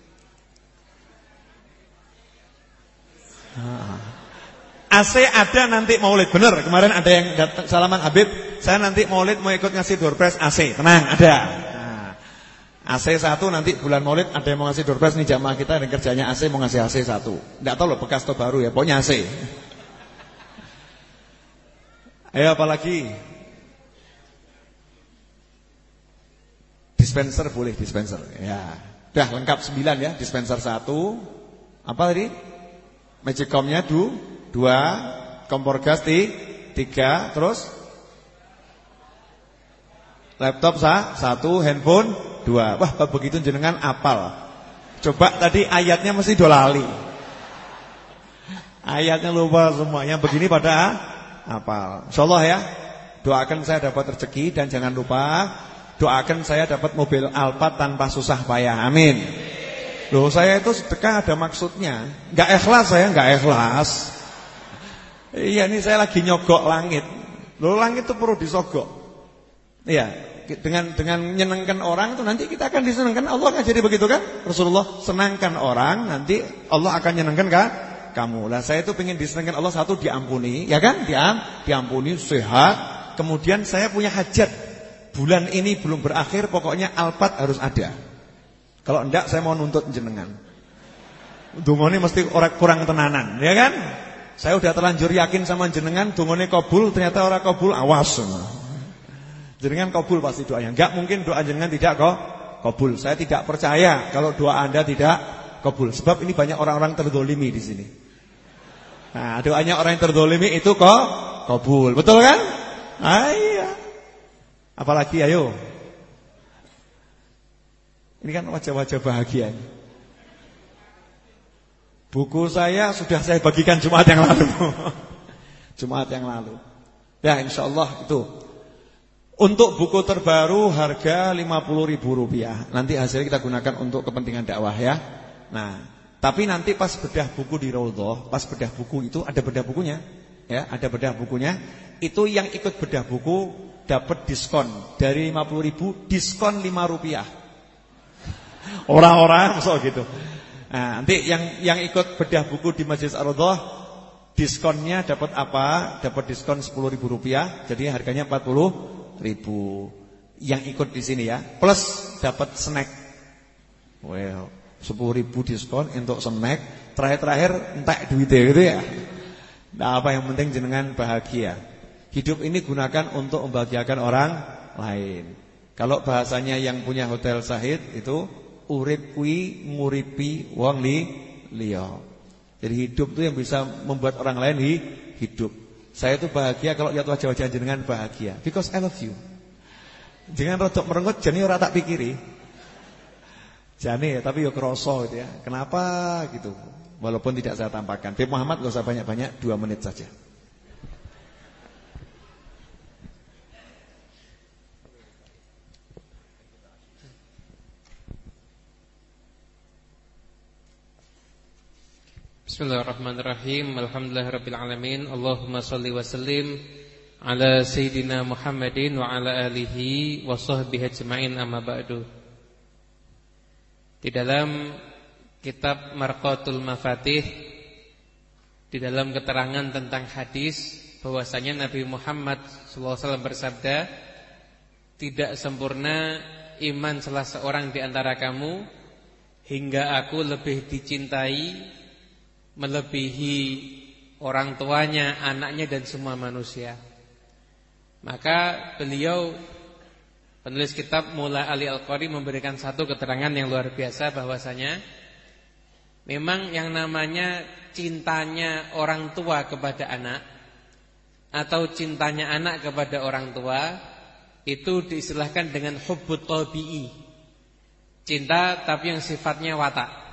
A C ada nanti maulid. Bener, kemarin ada yang datang salaman Habib. Saya nanti maulid mau ikut ngasih door prize A C. Tenang, ada. Nah, A C satu nanti bulan maulid ada yang mau ngasih door prize. Nih jamaah kita yang kerjanya A C mau ngasih A C satu. Nggak tahu loh bekas atau baru ya, pokoknya A C. Ayo apa lagi? Dispenser boleh, dispenser. Ya. Udah lengkap sembilan ya, dispenser satu. Apa tadi? Magicomnya du, dua, kompor gas di tiga, terus laptop sah, satu, handphone dua. Wah, begitu jenengan apal. Coba tadi ayatnya mesti dolali. Ayatnya lupa semuanya. Begini pada apal. Insyaallah ya. Doakan saya dapat rezeki dan jangan lupa doakan saya dapat mobil Alphard tanpa susah payah. Amin. Loh, saya itu sedekah ada maksudnya. Enggak ikhlas saya, enggak ikhlas. Iya, ini saya lagi nyogok langit. Loh, langit itu perlu disogok. Iya, dengan dengan menyenangkan orang itu nanti kita akan disenangkan Allah kan, jadi begitu kan? Rasulullah senangkan orang, nanti Allah akan menyenangkan kan kamu. Lah saya itu pengen disenangkan Allah, satu diampuni, ya kan? Diam, diampuni, sehat, kemudian saya punya hajat, bulan ini belum berakhir, pokoknya Alphard harus ada. Kalau enggak saya mau nuntut jenengan. Dungone mesti orang kurang tenanan, ya kan? Saya udah terlanjur yakin sama jenengan, dungone kabul, ternyata orang kabul, awas. Jenengan kabul pasti doanya. Enggak mungkin doa jenengan tidak kok kabul. Saya tidak percaya kalau doa Anda tidak kabul. Sebab ini banyak orang-orang terdolimi di sini. Nah, doanya orang yang terdolimi itu kok kabul, betul kan? Ah, iya. Apalagi ayo. Ini kan wajah-wajah bahagia. Buku saya sudah saya bagikan Jumat yang lalu. Jumat yang lalu. Ya, insyaallah itu. Untuk buku terbaru harga lima puluh ribu rupiah. Nanti hasilnya kita gunakan untuk kepentingan dakwah ya. Nah, tapi nanti pas bedah buku di Raudhah, pas bedah buku itu ada bedah bukunya, ya, ada bedah bukunya. Itu yang ikut bedah buku dapat diskon dari lima puluh ribu, diskon lima rupiah. Orang-orang so gitu. Nah, nanti yang yang ikut bedah buku di Masjid Ar-Raudhah diskonnya dapat apa? Dapat diskon sepuluh ribu rupiah, jadi harganya empat puluh ribu. Yang ikut di sini ya, plus dapat snack. Well, sepuluh ribu diskon untuk snack, terakhir-terakhir entek duitnya gitu ya. Nah, apa yang penting jenengan bahagia. Hidup ini gunakan untuk membahagiakan orang lain. Kalau bahasanya yang punya Hotel Sahid itu urip kuwi nguripi wong li liya. Jadi hidup itu yang bisa membuat orang lain hi, hidup. Saya itu bahagia kalau lihat wajah-wajah jenengan bahagia, because I love you. Jangan rodok merengut jane ora tak pikiri. Jane tapi yo kroso gitu ya. Kenapa gitu? Walaupun tidak saya tampakkan. Habib Muhammad enggak usah banyak-banyak, dua menit saja. Bismillahirrahmanirrahim. Alhamdulillahirabbil alamin. Allahumma shalli wa sallim ala sayyidina Muhammadin wa ala alihi wa sahbihi ajmain, amma ba'du. Di dalam kitab Marqatul Mafatih, di dalam keterangan tentang hadis bahwasanya Nabi Muhammad sallallahu alaihi wasallam bersabda, tidak sempurna iman salah seorang di antara kamu hingga aku lebih dicintai melebihi orang tuanya, anaknya dan semua manusia. Maka beliau, penulis kitab Mula Ali Al-Qari, memberikan satu keterangan yang luar biasa bahwasanya memang yang namanya cintanya orang tua kepada anak atau cintanya anak kepada orang tua itu diistilahkan dengan hubbut tabi'i, cinta tapi yang sifatnya watak.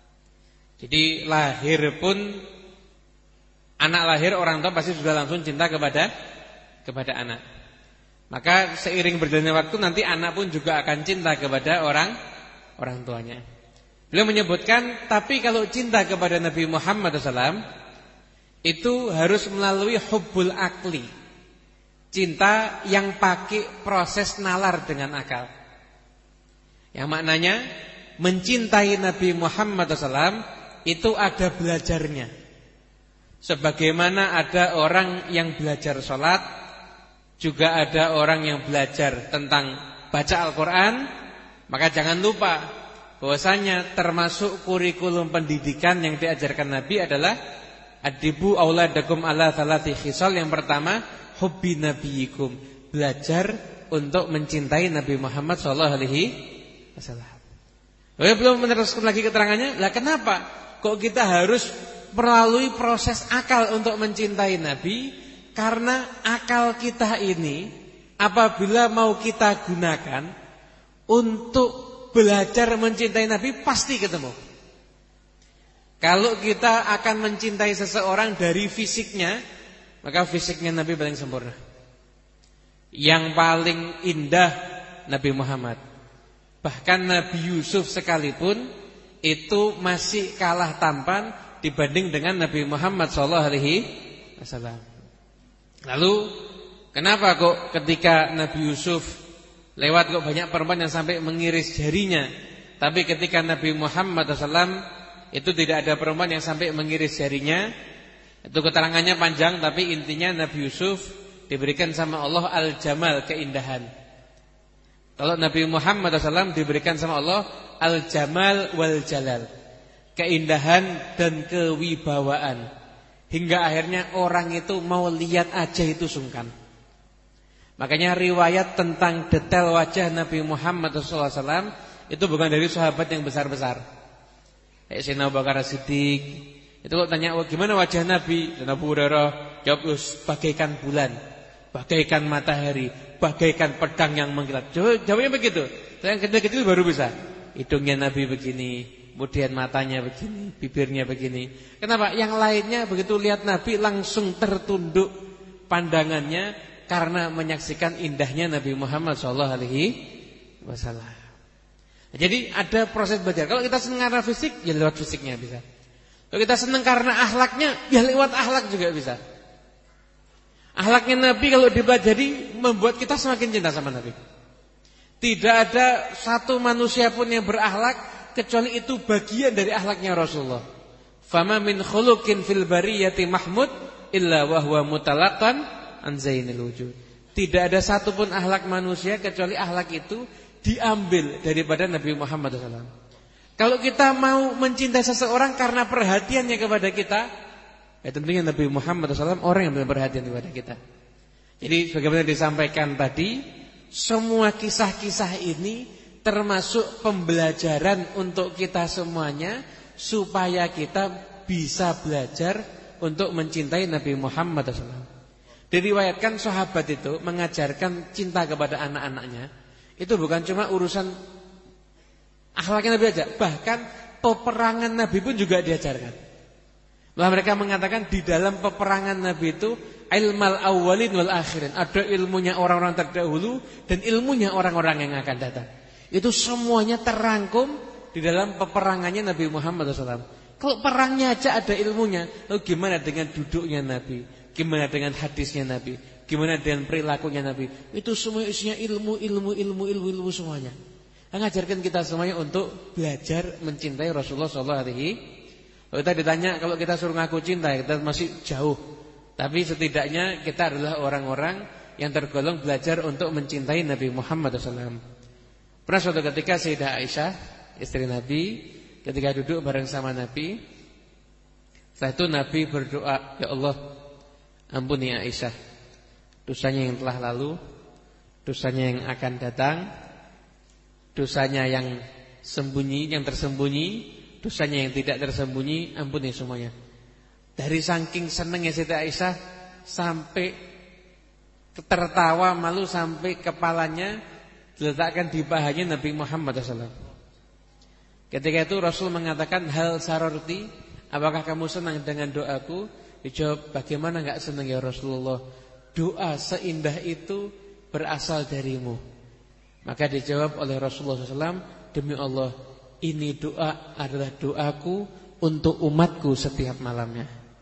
Jadi lahir pun, anak lahir orang tua pasti sudah langsung cinta kepada kepada anak. Maka seiring berjalannya waktu nanti anak pun juga akan cinta kepada orang orang tuanya. Beliau menyebutkan, tapi kalau cinta kepada Nabi Muhammad shallallahu alaihi wasallam itu harus melalui hubbul akli, cinta yang pakai proses nalar dengan akal. Yang maknanya mencintai Nabi Muhammad shallallahu alaihi wasallam itu ada belajarnya. Sebagaimana ada orang yang belajar sholat, juga ada orang yang belajar tentang baca Al-Quran. Maka jangan lupa bahwasanya termasuk kurikulum pendidikan yang diajarkan Nabi adalah adibu auladakum ala thalati khisal. Yang pertama, hubbi nabiyikum, belajar untuk mencintai Nabi Muhammad sallallahu alaihi wasallam. Lalu belum meneruskan lagi keterangannya, lah kenapa kok kita harus melalui proses akal untuk mencintai Nabi? Karena akal kita ini apabila mau kita gunakan untuk belajar mencintai Nabi pasti ketemu. Kalau kita akan mencintai seseorang dari fisiknya, maka fisiknya Nabi paling sempurna. Yang paling indah Nabi Muhammad. Bahkan Nabi Yusuf sekalipun itu masih kalah tampan dibanding dengan Nabi Muhammad sallallahu alaihi wasallam. Lalu kenapa kok ketika Nabi Yusuf lewat kok banyak perempuan yang sampai mengiris jarinya, tapi ketika Nabi Muhammad sallallahu alaihi wasallam itu tidak ada perempuan yang sampai mengiris jarinya? Itu keterangannya panjang, tapi intinya Nabi Yusuf diberikan sama Allah al-jamal, keindahan. Kalau Nabi Muhammad shallallahu alaihi wasallam diberikan sama Allah al-jamal wal jalal, keindahan dan kewibawaan, hingga akhirnya orang itu mau lihat aja itu sungkan. Makanya riwayat tentang detail wajah Nabi Muhammad shallallahu alaihi wasallam itu bukan dari sahabat yang besar-besar. Kayak Sayyidina Abu Bakar Siddiq. Itu kalau tanya, oh, gimana wajah Nabi? Dan Abu Hurairah jawab, bagaikan bulan, bagaikan matahari, bagaikan pedang yang mengkilat. Jawabnya begitu. Yang kecil-kecil baru bisa. Hidungnya Nabi begini, kemudian matanya begini, bibirnya begini. Kenapa? Yang lainnya begitu lihat Nabi langsung tertunduk pandangannya karena menyaksikan indahnya Nabi Muhammad shallallahu alaihi wasallam. Jadi ada proses belajar. Kalau kita senang karena fisik, ya lewat fisiknya bisa. Kalau kita senang karena akhlaknya, ya lewat akhlak juga bisa. Akhlaknya Nabi kalau dipelajari membuat kita semakin cinta sama Nabi. Tidak ada satu manusia pun yang berakhlak kecuali itu bagian dari akhlaknya Rasulullah. Fama min khuluqin fil bariyati mahmud illa wa huwa mutalaqan an zainil wujud. Tidak ada satu pun akhlak manusia kecuali akhlak itu diambil daripada Nabi Muhammad shallallahu alaihi wasallam. Kalau kita mau mencintai seseorang karena perhatiannya kepada kita, ya tentunya Nabi Muhammad shallallahu alaihi wasallam orang yang berperhatian kepada kita. Jadi sebagaimana disampaikan tadi, semua kisah-kisah ini termasuk pembelajaran untuk kita semuanya, supaya kita bisa belajar untuk mencintai Nabi Muhammad shallallahu alaihi wasallam. Diriwayatkan sahabat itu mengajarkan cinta kepada anak-anaknya. Itu bukan cuma urusan akhlaknya Nabi aja, bahkan peperangan Nabi pun juga diajarkan. Malah mereka mengatakan di dalam peperangan Nabi itu ilmal awwalin wal akhirin, ada ilmunya orang-orang terdahulu dan ilmunya orang-orang yang akan datang. Itu semuanya terangkum di dalam peperangannya Nabi Muhammad shallallahu alaihi wasallam. Kalau perangnya aja ada ilmunya, lalu gimana dengan duduknya Nabi? Gimana dengan hadisnya Nabi? Gimana dengan perilakunya Nabi? Itu semua isinya ilmu, ilmu, ilmu, ilmu, ilmu semuanya. Mengajarkan kita semuanya untuk belajar mencintai Rasulullah shallallahu alaihi wasallam. Kalau kita ditanya, kalau kita suruh ngaku cinta, kita masih jauh. Tapi setidaknya kita adalah orang-orang yang tergolong belajar untuk mencintai Nabi Muhammad shallallahu alaihi wasallam. Pernah suatu ketika Sayyidah Aisyah, istri Nabi, ketika duduk bareng sama Nabi, setelah itu Nabi berdoa, ya Allah, ampuni Aisyah, dosanya yang telah lalu, dosanya yang akan datang, dosanya yang sembunyi, yang tersembunyi, dosanya yang tidak tersembunyi, ampuni semuanya. Dari saking senangnya Sayyidah Aisyah sampai tertawa malu sampai kepalanya diletakkan di pahanya Nabi Muhammad shallallahu alaihi wasallam. Ketika itu Rasul mengatakan, hal sarorti, apakah kamu senang dengan doaku? Dijawab, bagaimana enggak senang ya Rasulullah, doa seindah itu berasal darimu. Maka dijawab oleh Rasulullah shallallahu alaihi wasallam, demi Allah, ini doa adalah doaku untuk umatku setiap malamnya.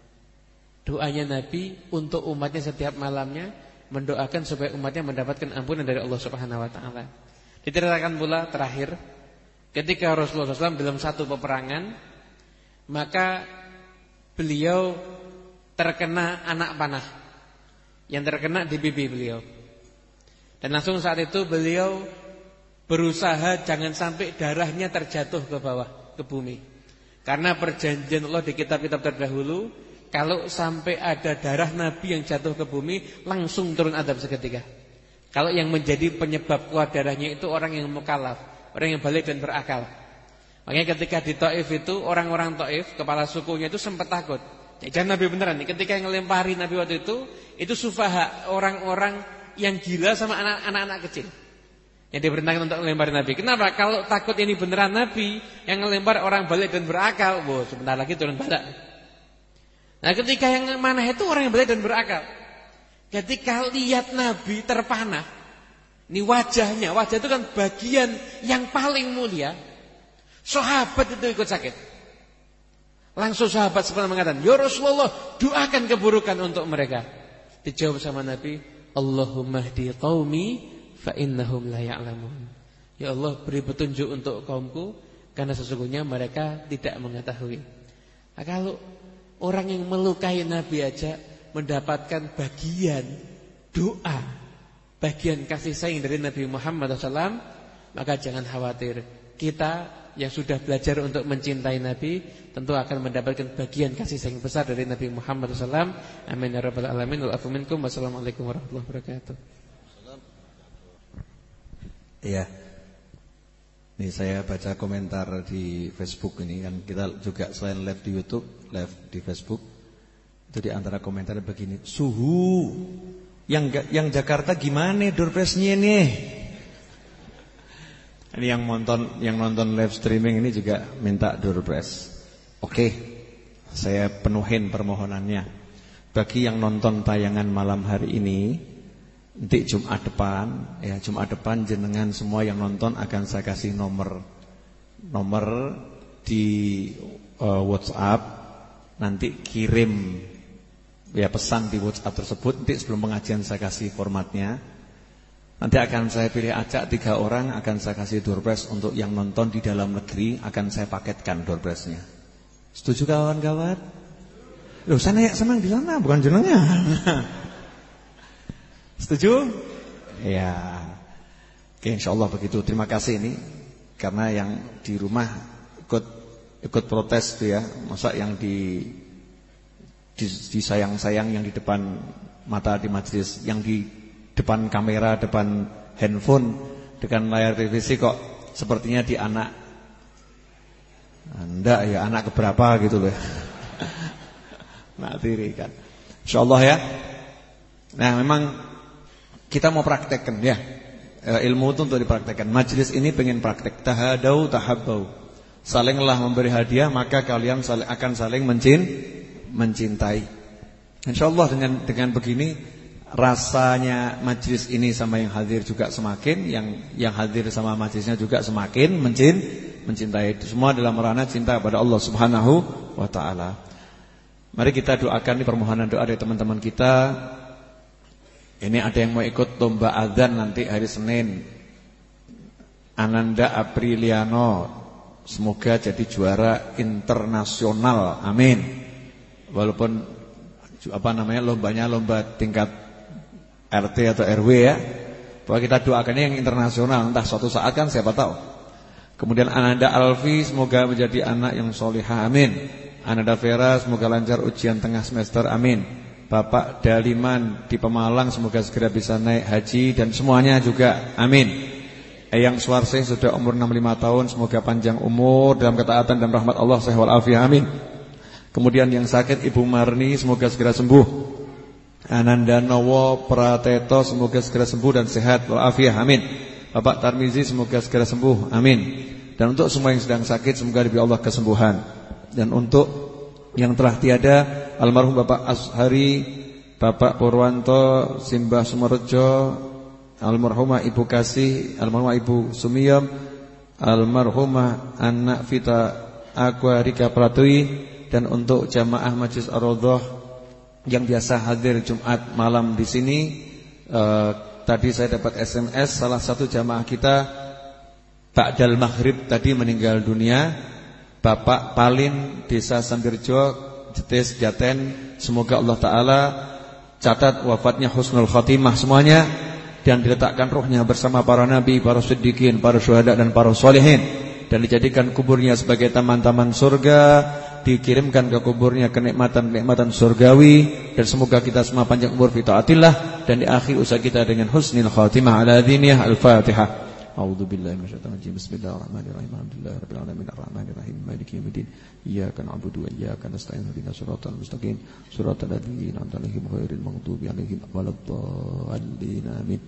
Doanya Nabi untuk umatnya setiap malamnya, mendoakan supaya umatnya mendapatkan ampunan dari Allah Subhanahu wa taala. Diceritakan pula terakhir, ketika Rasulullah shallallahu alaihi wasallam dalam satu peperangan, maka beliau terkena anak panah yang terkena di pipi beliau. Dan langsung saat itu beliau berusaha jangan sampai darahnya terjatuh ke bawah, ke bumi. Karena perjanjian Allah di kitab-kitab terdahulu, kalau sampai ada darah Nabi yang jatuh ke bumi, langsung turun azab seketika. Kalau yang menjadi penyebab keluar darahnya itu orang yang mukallaf, orang yang balik dan berakal. Makanya ketika di Taif itu, orang-orang Taif, kepala sukunya itu sempat takut. Ya, jangan Nabi beneran nih. Ketika yang melempari Nabi waktu itu, itu sufaha, orang-orang yang gila sama anak-anak kecil yang diperintahkan untuk melempari Nabi. Kenapa? Kalau takut ini beneran Nabi yang melempar orang balik dan berakal, wow, sebentar lagi turun balak. Nah, ketika yang mana itu orang yang balik dan berakal, ketika lihat Nabi terpanah, ini wajahnya, wajah itu kan bagian yang paling mulia, sahabat itu ikut sakit. Langsung sahabat sebenarnya mengatakan, ya Rasulullah, doakan keburukan untuk mereka. Dijawab sama Nabi, Allahumma hdi qaumi fa innahum la ya'lamun. Ya Allah, beri petunjuk untuk kaumku karena sesungguhnya mereka tidak mengetahui. Nah, kalau orang yang melukai Nabi aja mendapatkan bagian doa bagian kasih sayang dari Nabi Muhammad shallallahu alaihi wasallam, maka jangan khawatir. Kita yang sudah belajar untuk mencintai Nabi tentu akan mendapatkan bagian kasih sayang besar dari Nabi Muhammad shallallahu alaihi wasallam. Amin ya rabbal alamin. Wa'afu minkum. Wassalamualaikum warahmatullahi wabarakatuh. Iya. Nih saya baca komentar di Facebook ini kan, kita juga selain live di YouTube, live di Facebook. Itu di antara komentar begini, suhu yang yang Jakarta gimana doorpressnya nih? Ini yang nonton yang nonton live streaming ini juga minta doorpress. Oke, saya penuhin permohonannya. Bagi yang nonton tayangan malam hari ini, nanti Jumat depan, ya Jumat depan jenengan semua yang nonton akan saya kasih nomor nomor di uh, WhatsApp. Nanti kirim ya pesan di WhatsApp tersebut. Nanti sebelum pengajian saya kasih formatnya. Nanti akan saya pilih acak tiga orang, akan saya kasih doorpress untuk yang nonton di dalam negeri, akan saya paketkan doorpressnya. Setuju kawan-kawan? Loh, sana ya senang di sana, bukan jenengan. Setuju? Ya. Oke, insyaallah begitu. Terima kasih ini karena yang di rumah ikut ikut protes tuh ya. Masa yang di disayang-sayang yang di depan mata di majelis, yang di depan kamera, depan handphone, dengan layar T V C kok sepertinya di anak. Enggak ya, anak keberapa gitu loh. Nak tiri kan. Insyaallah ya. Nah, memang kita mau praktekkan ya. Ilmu itu untuk dipraktekkan. Majelis ini pengen praktek. Tahadau tahabbau. Salinglah memberi hadiah, maka kalian saling, akan saling mencin, mencintai. Insyaallah dengan dengan begini rasanya majelis ini sama yang hadir juga semakin, yang yang hadir sama majelisnya juga semakin mencin, mencintai. Itu semua dalam ranah cinta kepada Allah Subhanahu wa taala. Mari kita doakan di permohonan doa dari teman-teman kita. Ini ada yang mau ikut lomba adzan nanti hari Senin. Ananda Apriliano, semoga jadi juara internasional. Amin. Walaupun apa namanya lombanya lomba tingkat R T atau R W ya. Bahwa kita doakannya yang internasional, entah suatu saat kan siapa tahu. Kemudian Ananda Alfi, semoga menjadi anak yang solihah. Amin. Ananda Vera, semoga lancar ujian tengah semester. Amin. Bapak Daliman di Pemalang, semoga segera bisa naik haji dan semuanya juga. Amin. Eyang Suwarsih sudah umur enam puluh lima tahun, semoga panjang umur dalam ketaatan dan rahmat Allah, sehat walafiat. Amin. Kemudian yang sakit Ibu Marni, semoga segera sembuh. Ananda Nowo Prateto, semoga segera sembuh dan sehat walafiat. Amin. Bapak Tarmizi, semoga segera sembuh. Amin. Dan untuk semua yang sedang sakit, semoga diberi Allah kesembuhan. Dan untuk yang telah tiada, almarhum Bapak Ashari, Bapak Purwanto, Simbah Sumerjo, almarhumah Ibu Kasih, almarhumah Ibu Sumiyam, almarhumah Anak Vita Aqua Rika Pratui. Dan untuk jamaah Majelis Ar-Raudhah yang biasa hadir Jumat malam di sini, eh, tadi saya dapat S M S salah satu jamaah kita ba'dal maghrib tadi meninggal dunia, Bapak Palin Desa Sambirjo, Jetis Jaten. Semoga Allah Ta'ala catat wafatnya husnul khotimah semuanya, dan diletakkan rohnya bersama para nabi, para siddiqin, para syuhada dan para sholihin, dan dijadikan kuburnya sebagai taman-taman surga, dikirimkan ke kuburnya kenikmatan-kenikmatan surgawi. Dan semoga kita semua panjang umur fi taatillah, dan di akhir usaha kita dengan husnul khatimah ala diniyah. Al-Fatihah. A'udzu billahi minasyaitonir rajim. Bismillahirrahmanirrahim. Alhamdulillahirabbil alamin arrahmanir rahim maliki yaumiddin. Iyyaka na'budu wa iyyaka nasta'in. Ihdinas siratal mustaqim. Siratal ladzina an'amta 'alaihim ghairil maghdubi 'alaihim waladdallin. Amin.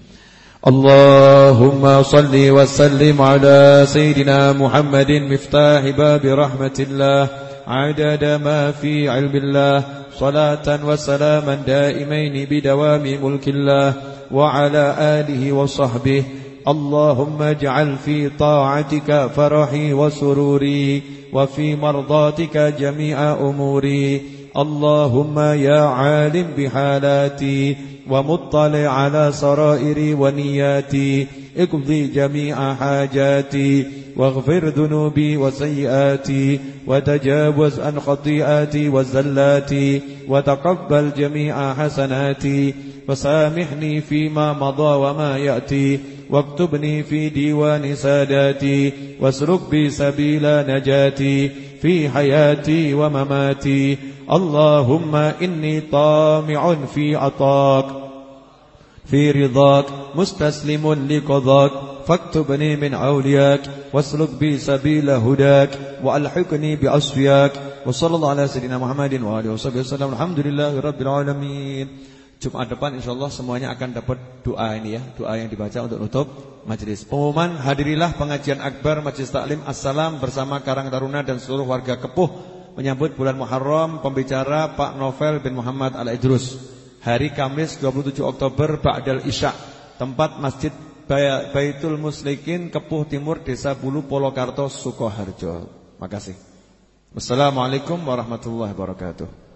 Allahumma salli wa sallim ala sayyidina Muhammadin miftahi babi rahmatillah. عدد ما في علم الله صلاة وسلاما دائمين بدوام ملك الله وعلى آله وصحبه. اللهم اجعل في طاعتك فرحي وسروري وفي مرضاتك جميع أموري اللهم يا عالم بحالاتي ومطلع على سرائري ونياتي اقضي جميع حاجاتي واغفر ذنوبي وسيئاتي وتجاوز عن خطيئاتي وزلاتي وتقبل جميع حسناتي وسامحني فيما مضى وما يأتي واكتبني في ديوان ساداتي واسلك بي سبيل نجاتي في حياتي ومماتي اللهم إني طامع في عطاك في رضاك مستسلم لقضاك فاكتبني من أولياك واسلك بي سبيل هداك وألحقني بأصفياك وصلى الله على سيدنا محمد وآله وصحبه وسلم الحمد لله رب العالمين. Jumat depan insyaallah semuanya akan dapat doa ini ya, doa yang dibaca untuk nutup majelis. Pengumuman, hadirilah pengajian akbar Majelis Taklim Assalam bersama Karang Taruna dan seluruh warga Kepuh menyambut bulan Muharram. Pembicara Pak Novel bin Muhammad Al-Idrus. Hari Kamis dua puluh tujuh Oktober Ba'dal Isya. Tempat Masjid Baitul Muslikin Kepuh Timur Desa Bulu Polokarto Sukoharjo. Makasih. Wassalamualaikum warahmatullahi wabarakatuh.